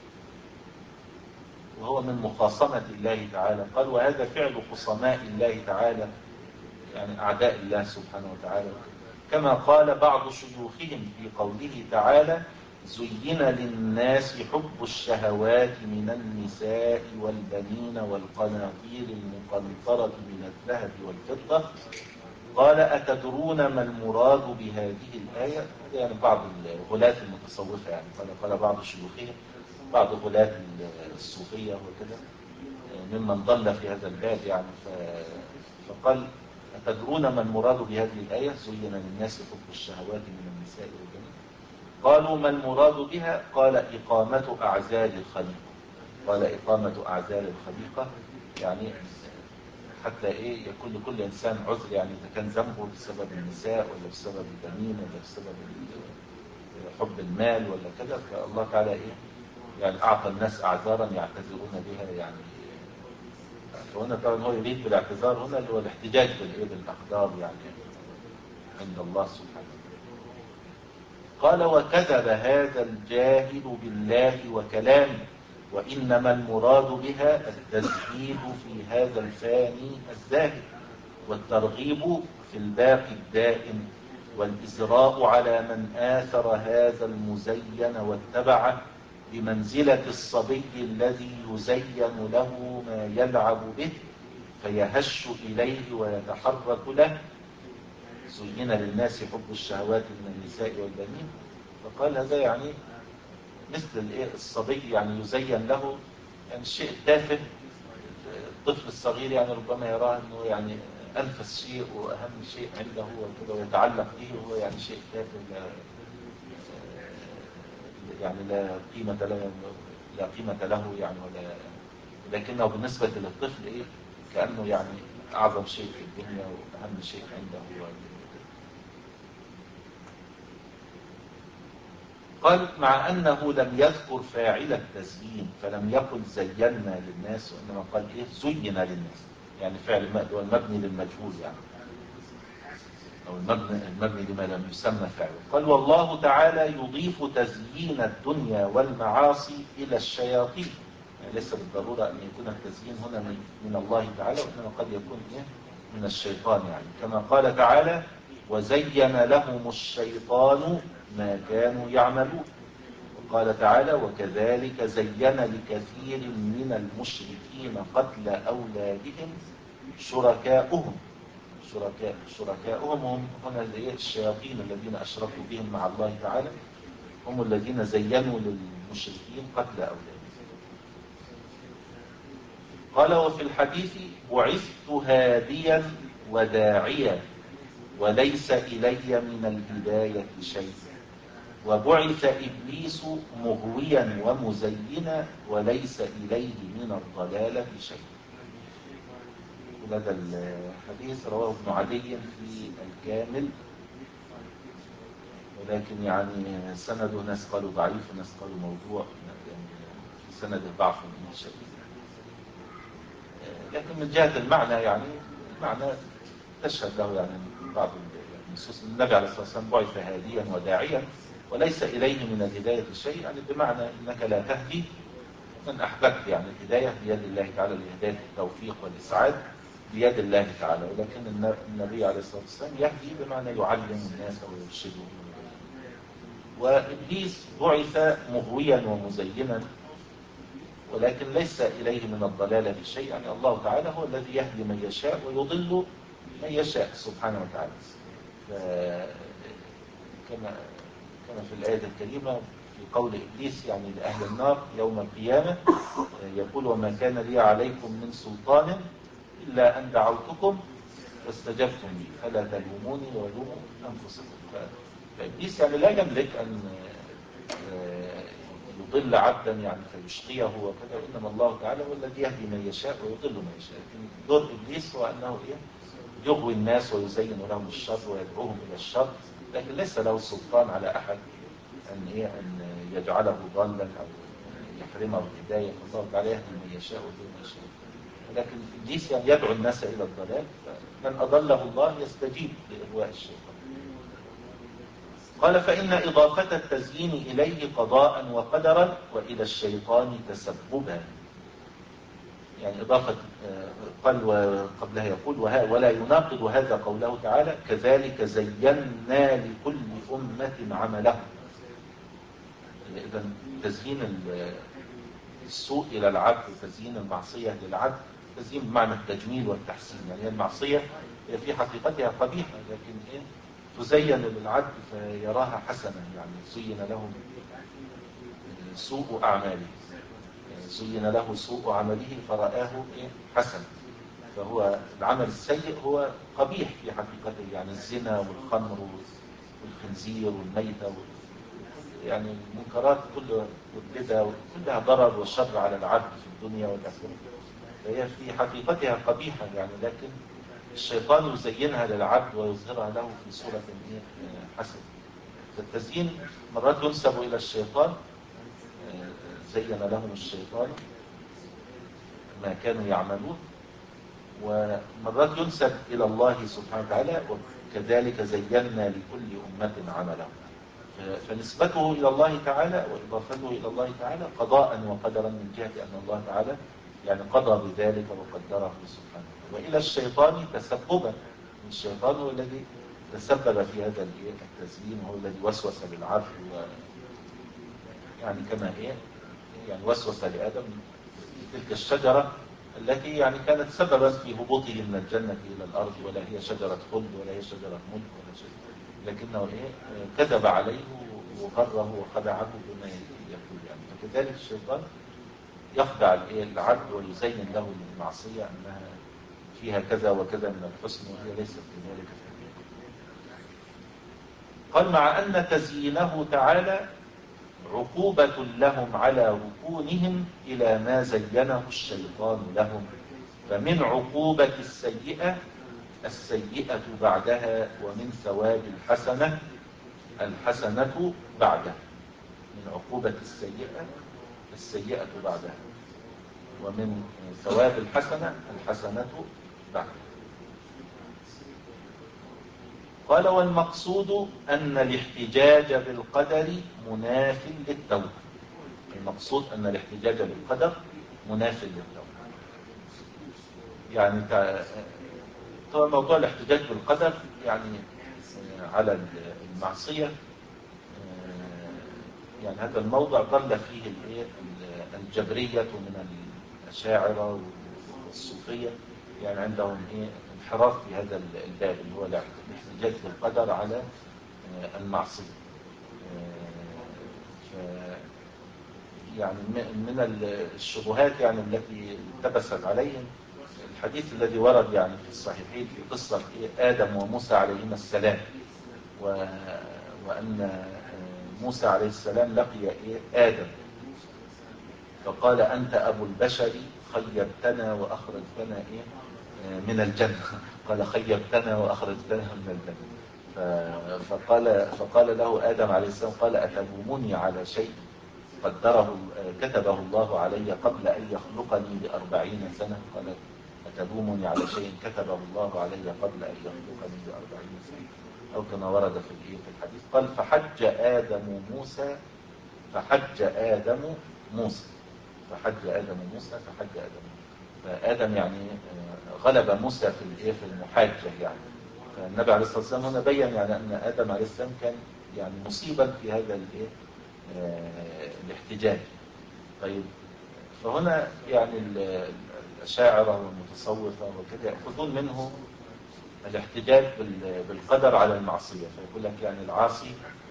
وهو من مخاصمة الله تعالى. قال وهذا فعل خصماء الله تعالى يعني أعداء الله سبحانه وتعالى، كما قال بعض شيوخهم في قوله تعالى زين للناس حب الشهوات من النساء والبنين والقناطير المقنطرة من الذهب والفضة. قال أتدرون ما المراد بهذه الآية؟ يعني بعض الغلاة المتصوفة يعني قال, قال بعض شيوخهم بعض غلاة الصوفية وكذا ممن ضل في هذا الباب يعني فقال أتدرون ما المراد بهذه الآية زين للناس حب الشهوات من النساء والبنين. قالوا ما المراد بها؟ قال إقامة أعذار الخليقة. قال إقامة أعذار الخليقة يعني حتى إيه يكون لكل إنسان عذر، يعني إذا كان ذنبه بسبب النساء ولا بسبب البنين ولا بسبب حب المال ولا كذا، فالله تعالى إيه يعني أعطى الناس أعذارا يعتذرون بها يعني فهنا طبعا هو يريد بالاعتذار هنا اللي هو الاحتجاج بالأقدار يعني عند الله سبحانه. قال وكذب هذا الجاهل بالله وكلامه، وإنما المراد بها التزهيد في هذا الفاني الزاهد، والترغيب في الباقي الدائم، والإزراء على من آثر هذا المزين واتبعه بمنزلة الصبي الذي يزين له ما يلعب به فيهش إليه ويتحرك له. زين للناس حب الشهوات من النساء والبنين، فقال هذا يعني مثل الايه الصبي يعني يزين له يعني شيء تافه. الطفل الصغير يعني ربما يراه انه يعني انفس شيء واهم شيء عنده هو كده ويتعلق به، وهو يعني شيء تافه لا يعني لا قيمة له لا قيمة له يعني ولا، لكنه بالنسبة للطفل ايه كأنه يعني اعظم شيء في الدنيا واهم شيء عنده هو. قال مع أنه لم يذكر فاعل التزيين، فلم يقل زينا للناس، وإنما قال إيه زين للناس، يعني فعل المبني للمجهول يعني، أو المبني, المبني لما لم يسمى فعله. قال والله تعالى يضيف تزيين الدنيا والمعاصي إلى الشياطين، يعني ليس بالضرورة أن يكون التزيين هنا من, من الله تعالى، وإنما قد يكون إيه من الشيطان يعني، كما قال تعالى وزين لهم الشيطان ما كانوا يعملون. وقال تعالى وكذلك زين لكثير من المشركين قتل أولادهم شركاؤهم. شركاء شركاؤهم هم هنا الشياطين الذين أشركوا بهم مع الله تعالى، هم الذين زينوا للمشركين قتل أولادهم. قال وفي الحديث بعثت هاديا وداعيا وليس إلي من الهداية شيء، وبعث إبليس مغويا ومزينا وليس إليه من الضلالة شيء. هذا الحديث رواه ابن عدي في الكامل، ولكن يعني سنده ناس قالوا ضعيف وناس قالوا موضوع، في سنده ضعف شديد، لكن من جهة المعنى يعني المعنى تشهد له يعني بعض النصوص. النبي عليه الصلاة والسلام بعث هاديا وداعيا وليس إليه من الهداية شيء، يعني بمعنى إنك لا تهدي من أحببت، يعني الهداية بيد الله تعالى، الهداية التوفيق والإسعاد بيد الله تعالى، ولكن النبي عليه الصلاة والسلام يهدي بمعنى يعلم الناس ويرشدهم. وإبليس بعث مغويا ومزينا ولكن ليس إليه من الضلالة شيء، يعني الله تعالى هو الذي يهدي من يشاء ويضل من يشاء سبحانه وتعالى. كما كما في الآية الكريمة في قول إبليس يعني لأهل النار يوم القيامة يقول وما كان لي عليكم من سلطان إلا أن دعوتكم فاستجبتم لي فلا تلوموني ولوموا أنفسكم. فإبليس يعني لا يملك أن يضل عبدا يعني فيشقيه وكذا، وإنما الله تعالى هو الذي يهدي من يشاء ويضل من يشاء. لكن دور إبليس هو أنه إيه يغوي الناس ويزين لهم الشر ويدعوهم إلى الشر، لكن ليس له سلطان على أحد أن إيه أن يجعله ضالا أو يحرمه الهداية. الله تعالى يهدي من يشاء ويضل من يشاء، لكن إبليس يعني يدعو الناس إلى الضلال، فمن أضله الله يستجيب لإغواء الشيطان. قال فإن إضافة التزيين إليه قضاء وقدرا وإلى الشيطان تسببا، يعني إضافة قال وقبلها يقول ولا يناقض هذا قوله تعالى كذلك زينا لكل أمة عمله. إذا تزيين السوء إلى العبد وتزيين المعصية للعبد تزيين بمعنى التجميل والتحسين، يعني المعصية في حقيقتها قبيحة لكن إيه تزين للعبد فيراها حسنة، يعني زين له سوء أعماله، زين له سوء عمله فرآه إيه حسن، فهو العمل السيء هو قبيح في حقيقته، يعني الزنا والخمر والخنزير والميتة يعني المنكرات كلها والبدع كلها ضرر وشر على العبد في الدنيا والآخرة، فهي في حقيقتها قبيحة يعني، لكن الشيطان يزينها للعبد ويظهرها له في صورة حسنة. فالتزيين مرات ينسب إلى الشيطان، زين لهم الشيطان ما كانوا يعملون، ومرات ينسب إلى الله سبحانه وتعالى، وكذلك زينا لكل أمة عملهم. فنسبته إلى الله تعالى وإضافته إلى الله تعالى قضاء وقدرا من جهة أن الله تعالى يعني قضى بذلك وقدره سبحانه. وإلى الشيطان تسببا، الشيطان هو الذي تسبب في هذا التزيين، وهو الذي وسوس للعبد، يعني كما هي يعني وسوس لآدم في تلك الشجرة التي يعني كانت سببا في هبوطه من الجنة إلى الأرض، ولا هي شجرة خلد ولا هي شجرة ملك ولا شيء، لكنه إيه كذب عليه وغره وخدعه بما يقول يعني. فكذلك الشيطان يخدع العبد ويزين له المعصية أنها فيها كذا وكذا من الحسن وهي ليست كذلك. قال مع أن تزيينه تعالى عقوبة لهم على ركونهم إلى ما زينه الشيطان لهم، فمن عقوبة السيئة السيئة بعدها، ومن ثواب الحسنة الحسنة بعدها. من عقوبة السيئة السيئة بعدها، ومن ثواب الحسنة الحسنة بعدها. قال والمقصود أن الاحتجاج بالقدر مناف للتوبة. المقصود أن الاحتجاج بالقدر مناف للتوبة. يعني طبعا موضوع الاحتجاج بالقدر يعني على المعصية، يعني هذا الموضع ضل فيه الجبرية من الأشاعرة والصوفية، يعني عندهم ايه انحراف في هذا الباب اللي هو الاحتجاج بالقدر على المعصية. يعني من الشبهات يعني التي التبست عليهم الحديث الذي ورد يعني في الصحيحين في قصة آدم وموسى عليهما السلام، وأن موسى عليه السلام لقي آدم فقال أنت أبو البشر خيبتنا وأخرجتنا إيه من الجنة. قال خيبتنا وأخرجتنا من الجنة. فقال, فقال له آدم عليه السلام قال أتلومني على شيء قدره كتبه الله علي قبل أن يخلقني بأربعين سنة؟ قال أتلومني على شيء كتبه الله علي قبل أن يخلقني بأربعين سنة، أو كما ورد في الحديث. قال فحج آدم موسى فحج آدم موسى فحج آدم موسى فحج آدم فآدم يعني غلب موسى في في المحاجة يعني. فالنبي عليه الصلاة والسلام هنا بيّن يعني أن آدم عليه السلام كان يعني مصيبا في هذا الايه الاحتجاج. طيب فهنا يعني الأشاعرة والمتصوفة وكذا يأخذون منه الاحتجاج بالقدر على المعصية، فيقول لك يعني العاصي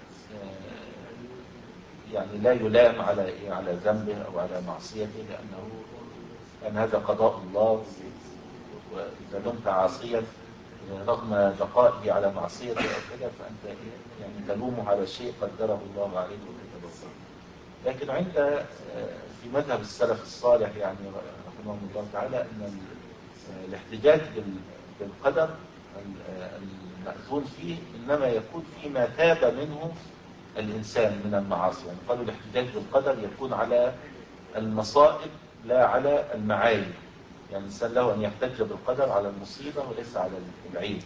يعني لا يلام على إيه على ذنبه أو على معصيته، لأنه كان هذا قضاء الله، وإذا دمت عاصيا رغم بقائه على معصيته أو كذا فأنت يعني تلومه على شيء قدره الله عليه وكتبه الله. لكن عند في مذهب السلف الصالح يعني رحمه الله تعالى أن الاحتجاج بالقدر المأذون فيه إنما يكون فيما تاب منه الإنسان من المعاصي. يعني قالوا الاحتجاج بالقدر يكون على المصائب لا على المعايب. يعني الإنسان له أن يحتج بالقدر على المصيبة وليس على العيب.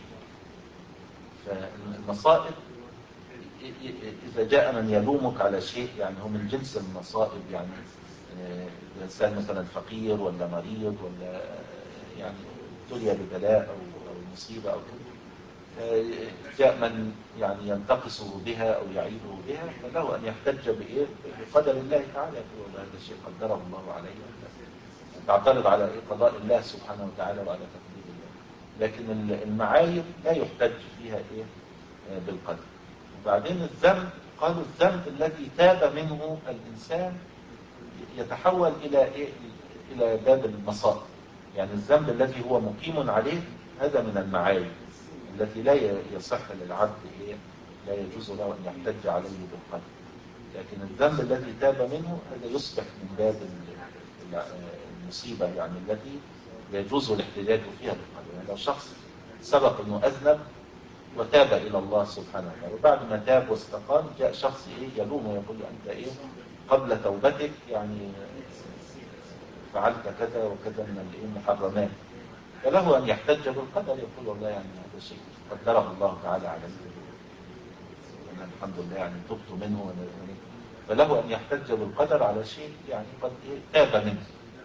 فالمصائب إذا جاء من يلومك على شيء يعني هو من جنس المصائب، يعني الإنسان مثلا فقير ولا مريض ولا يعني ابتلي ببلاء أو مصيبة أو كده، جاء من يعني ينتقصه بها أو يعيبه بها، فله أن يحتج بإيه بقدر الله تعالى، يقول هذا الشيء قدره الله عليه، تعترض على إيه قضاء الله سبحانه وتعالى وعلى تقدير الله. لكن المعايب لا يحتج فيها إيه بالقدر. وبعدين الذنب قالوا الذنب الذي تاب منه الإنسان يتحول إلى إيه إلى باب المصائب. يعني الذنب الذي هو مقيم عليه هذا من المعايب التي لا يصح للعبد إيه لا يجوز له أن يحتج عليه بالقدر. لكن الذنب الذي تاب منه هذا يصبح من باب المصيبة يعني التي يجوز الاحتجاج فيها بالقدر. يعني لو شخص سبق أنه أذنب وتاب إلى الله سبحانه وتعالى، وبعد ما تاب واستقام جاء شخص إيه يلومه ويقول له أنت إيه قبل توبتك يعني فعلت كذا وكذا من المحرمات، فله أن يحتج بالقدر، يقول والله يعني هذا شيء قدره الله تعالى عليه، أنا الحمد لله يعني تبت منه، فله أن يحتج بالقدر على شيء يعني قد تاب منه.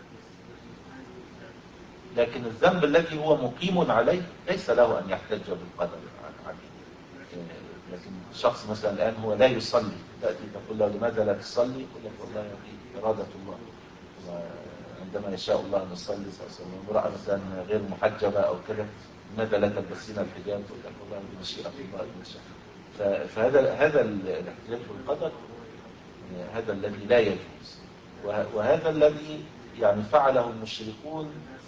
لكن الذنب الذي هو مقيم عليه ليس له أن يحتج بالقدر عليه. لكن شخص مثلا الآن هو لا يصلي، تأتي تقول له لماذا لا تصلي؟ يقول لك والله هذه إرادة الله، وعندما يشاء الله أن نصلي. امرأة مثلا غير محجبة أو كذا، لماذا لا تلبسين الحجاب؟ تقول لك والله هذه مشيئة الله. فهذا هذا الاحتجاج بالقدر هذا الذي لا يجوز، وهذا الذي يعني فعله المشركون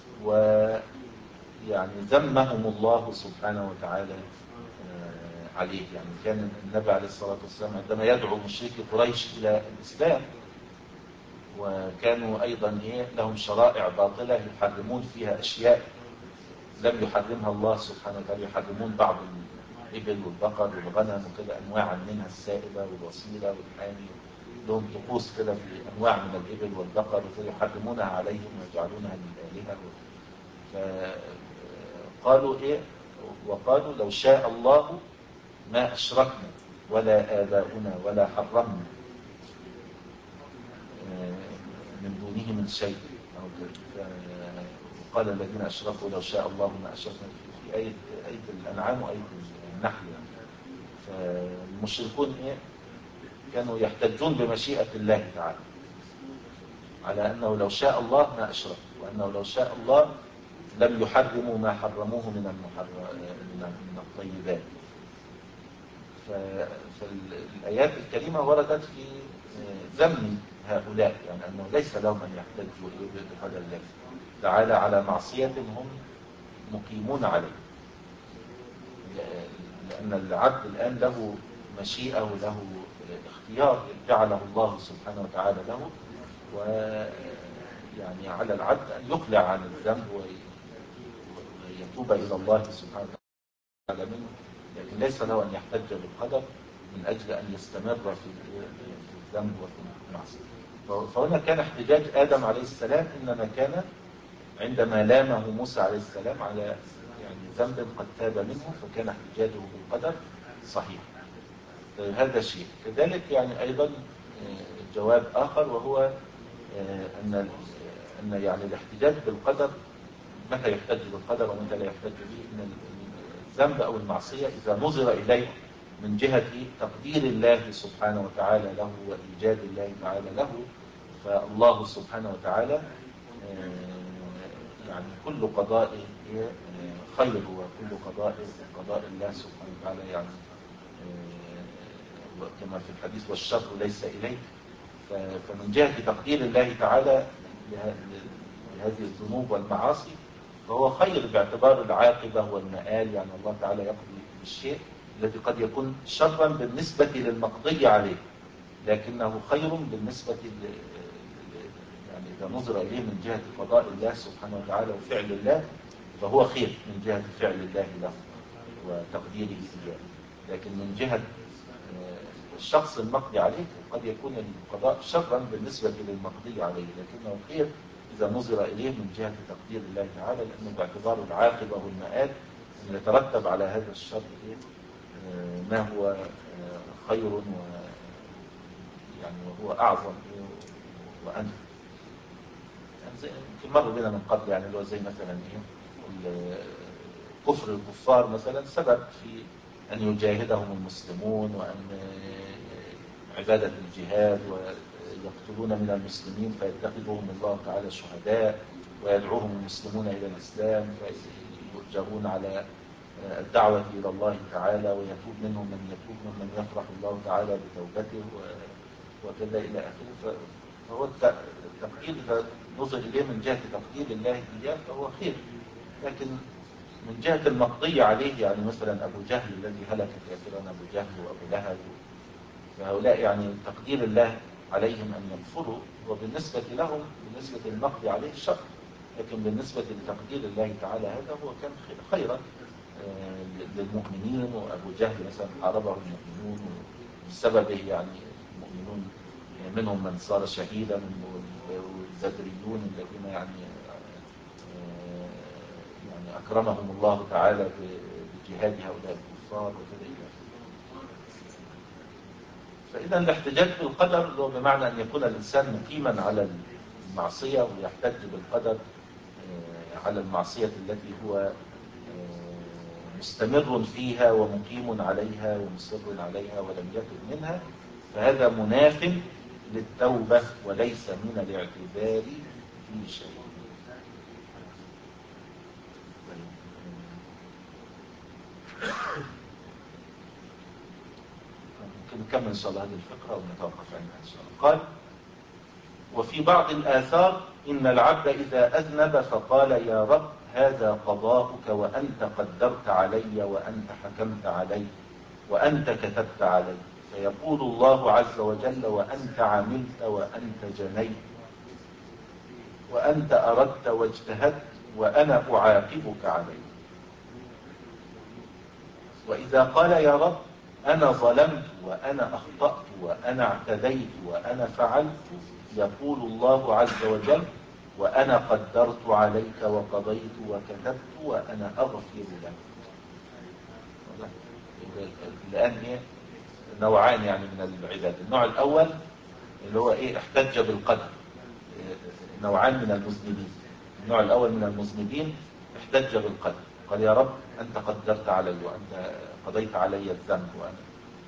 ويعني ذمهم الله سبحانه وتعالى عليه. يعني كان النبي عليه الصلاة والسلام عندما يدعو مشركي قريش إلى الإسلام، وكانوا أيضا إيه لهم شرائع باطلة يحرمون فيها أشياء لم يحرمها الله سبحانه وتعالى، يحرمون بعض الإبل والبقر والغنم وكذا أنواعا منها، السائبة والوصيلة والحامي، لهم طقوس كده في أنواع من الإبل والبقر يحرمونها عليهم ويجعلونها للآلهة. فقالوا إيه؟ وقالوا لو شاء الله ما أشركنا ولا آباؤنا ولا حرمنا من دونه من شيء. وقال الذين أشركوا لو شاء الله ما أشركنا، في آية آية الأنعام وآية النحل. فالمشركون إيه؟ كانوا يحتجون بمشيئة الله تعالى على أنه لو شاء الله ما أشركوا، وأنه لو شاء الله لم يحرموا ما حرموه من من الطيبات. فالآيات الكريمة وردت في ذم هؤلاء، يعني أنه ليس لهم أن يحتجوا بقدر الله تعالى على معصية هم مقيمون عليه، لأن العبد الآن له مشيئة وله اختيار جعله الله سبحانه وتعالى له، ويعني على العبد أن يقلع عن الذنب ويتوب إلى الله سبحانه وتعالى منه، لكن ليس له أن يحتج بالقدر من أجل أن يستمر في الذنب وفي المعصية. فهنا كان احتجاج آدم عليه السلام إنما كان عندما لامه موسى عليه السلام على يعني ذنب قد تاب منه، فكان احتجاجه بالقدر صحيح. هذا شيء. كذلك يعني أيضا جواب آخر، وهو أن أن يعني الاحتجاج بالقدر متى يحتج بالقدر ومتى لا يحتج به، إن الذنب أو المعصية إذا نظر إليه من جهة تقدير الله سبحانه وتعالى له وإيجاد الله تعالى له، فالله سبحانه وتعالى يعني كل قضاء خير، وكل قضاء قضاء الله سبحانه وتعالى يعني كما في الحديث والشر ليس إليك. فمن جهة تقدير الله تعالى لهذه الذنوب والمعاصي فهو خير باعتبار العاقبة والمآل، يعني الله تعالى يقضي بالشيء الذي قد يكون شرا بالنسبة للمقضي عليه، لكنه خير بالنسبة يعني إذا نظر إليه من جهة قضاء الله سبحانه وتعالى وفعل الله فهو خير من جهة فعل الله له وتقديره إياه. لكن من جهة الشخص المقضي عليه قد يكون القضاء شرا بالنسبة للمقضي عليه، لكنه خير إذا نظر إليه من جهة تقدير الله تعالى، لأنه باعتبار العاقبة والمآل أن يترتب على هذا الشر ما هو خير و يعني وهو أعظم وأنفع. يمكن مر بنا من قبل يعني اللي هو زي مثلا إيه كفر الكفار مثلا سبب في أن يجاهدهم المسلمون، وأن عبادة الجهاد ويقتلون من المسلمين فيتخذهم الله تعالى شهداء، ويدعوهم المسلمون إلى الإسلام فيؤجرون على الدعوة إلى الله تعالى، ويتوب منهم من يتوب ومن يفرح الله تعالى بتوبته وكذا إلى آخره. فهو التقدير إذا نظر إليه من جهة تقدير الله إياه فهو خير، لكن من جهة المقضي عليه يعني مثلا أبو جهل الذي هلك كافرا، أبو جهل وأبو لهب، فهؤلاء يعني تقدير الله عليهم أن يكفروا، وبالنسبة لهم بالنسبة للمقضي عليه شر، لكن بالنسبة لتقدير الله تعالى هذا هو كان خيرا للمؤمنين. وأبو جهل مثلا حاربه المؤمنون بسببه، يعني المؤمنون منهم من صار شهيدا، والزدريون الذين يعني يعني يعني أكرمهم الله تعالى بجهاد هؤلاء الكفار وكذا إلى آخره. فإذا الاحتجاج بالقدر هو بمعنى أن يكون الإنسان مقيما على المعصية ويحتج بالقدر على المعصية التي هو مستمر فيها ومقيم عليها ومصر عليها ولم يتب منها، فهذا مناف للتوبة وليس من الاعتذار في شيء. ممكن نكمل إن شاء الله هذه الفقرة ونتوقف عنها إن شاء الله. قال: وفي بعض الآثار إن العبد إذا أذنب فقال يا رب هذا قضاؤك وأنت قدرت علي وأنت حكمت علي وأنت كتبت علي، فيقول الله عز وجل وأنت عملت وأنت جنيت وأنت أردت واجتهدت وأنا أعاقبك عليه. وإذا قال يا رب أنا ظلمت وأنا أخطأت وأنا اعتديت وأنا فعلت، يقول الله عز وجل وأنا قدرت عليك وقضيت وكتبت وأنا أغفر لك. الآن هي نوعان يعني من العباد. النوع الأول اللي هو إيه احتج بالقدر، نوعان من المذنبين. النوع الأول من المذنبين احتج بالقدر، قال يا رب أنت قدرت علي وأنت قضيت علي الذنب وأنا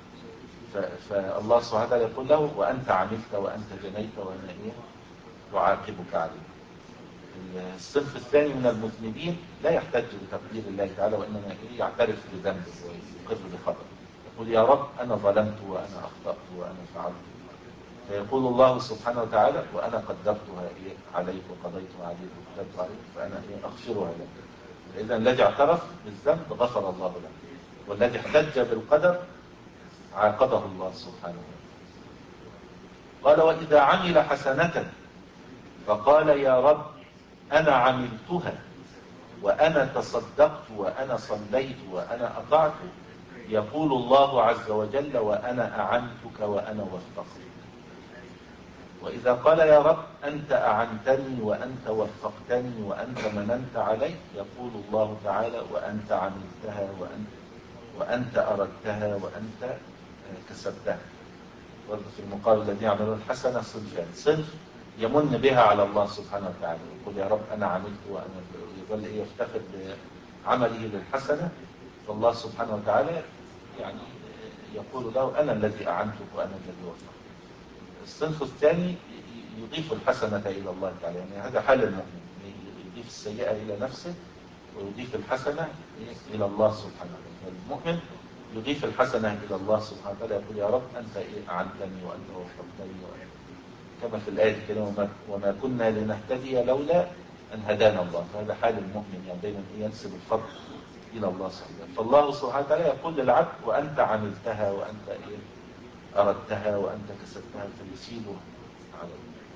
فالله سبحانه وتعالى يقول له وأنت عملت وأنت جنيت وأنا إيه أعاقبك عليه. الصنف الثاني من المذنبين لا يحتج بتقدير الله تعالى وإنما إيه يعترف بذنبه ويقر بخطأه، يقول يا رب أنا ظلمت وأنا أخطأت وأنا فعلت، فيقول الله سبحانه وتعالى وأنا قدرتها إيه عليك وقضيتها عليك وكتبت عليك فأنا إيه أغفرها لك. إذا الذي اعترف بالذنب غفر الله له، والذي احتج بالقدر عاقبه الله سبحانه وتعالى. قال وإذا عمل حسنة فقال يا رب أنا عملتها وأنا تصدقت وأنا صليت وأنا أطعت، يقول الله عز وجل وأنا أعنتك وأنا وفقتك. وإذا قال يا رب أنت أعنتني وأنت وفقتني وأنت مننت علي، يقول الله تعالى وأنت عملتها وأنت وأنت أردتها وأنت كسبتها. برضه في المقابل الذين يعملون الحسنة صنفان، صنف يمن بها على الله سبحانه وتعالى يقول يا رب أنا عملت وأنا يظل إيه يفتخر بعمله للحسنة، فالله سبحانه وتعالى يعني يقول له أنا الذي أعنتك وأنا الذي وفقت. الصنف الثاني يضيف الحسنة إلى الله تعالى، يعني هذا حال المؤمن يضيف السيئة إلى نفسه ويضيف الحسنة إلى الله سبحانه وتعالى. المؤمن يضيف الحسنة إلى الله سبحانه وتعالى يقول يا رب أنت إيه أعنتني وأنت وفقتني وأنت كما في الآية كده وما, وما كنا لنهتدي لولا أن هدانا الله. فهذا حال المؤمن يعني دايما ينسب الفضل إلى الله سبحانه وتعالى. فالله سبحانه وتعالى يقول للعبد وأنت عملتها وأنت إيه أردتها وأنت كسبتها فيسيبه على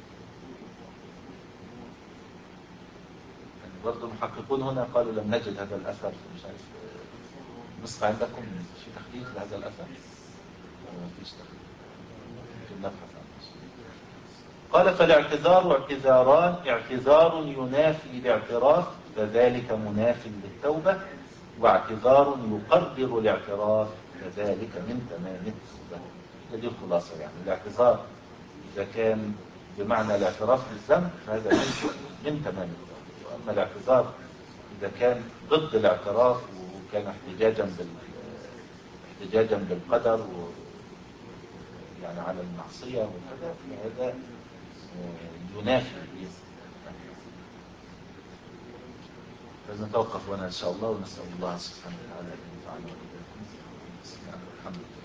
يعني برضو المحققون هنا قالوا لم نجد هذا الأثر مش عارف نسخة عندكم في تخريج لهذا الأثر؟ ما فيش تخريج في النبحث عنه. قال فالاعتذار اعتذاران، اعتذار ينافي الاعتراف فذلك مناف للتوبة، واعتذار يقرر الاعتراف فذلك من تمام التوبة. هذه الخلاصة يعني الاعتذار إذا كان بمعنى الاعتراف بالذنب فهذا من تمام التوبة، وأما الاعتذار إذا كان ضد الاعتراف وكان احتجاجا بال احتجاجا بالقدر و يعني على المعصية وكذا فهذا ينافي. فنتوقف هنا إن شاء الله ونسأل الله سبحانه وتعالى أن ينفعنا وإياكم. الحمد لله.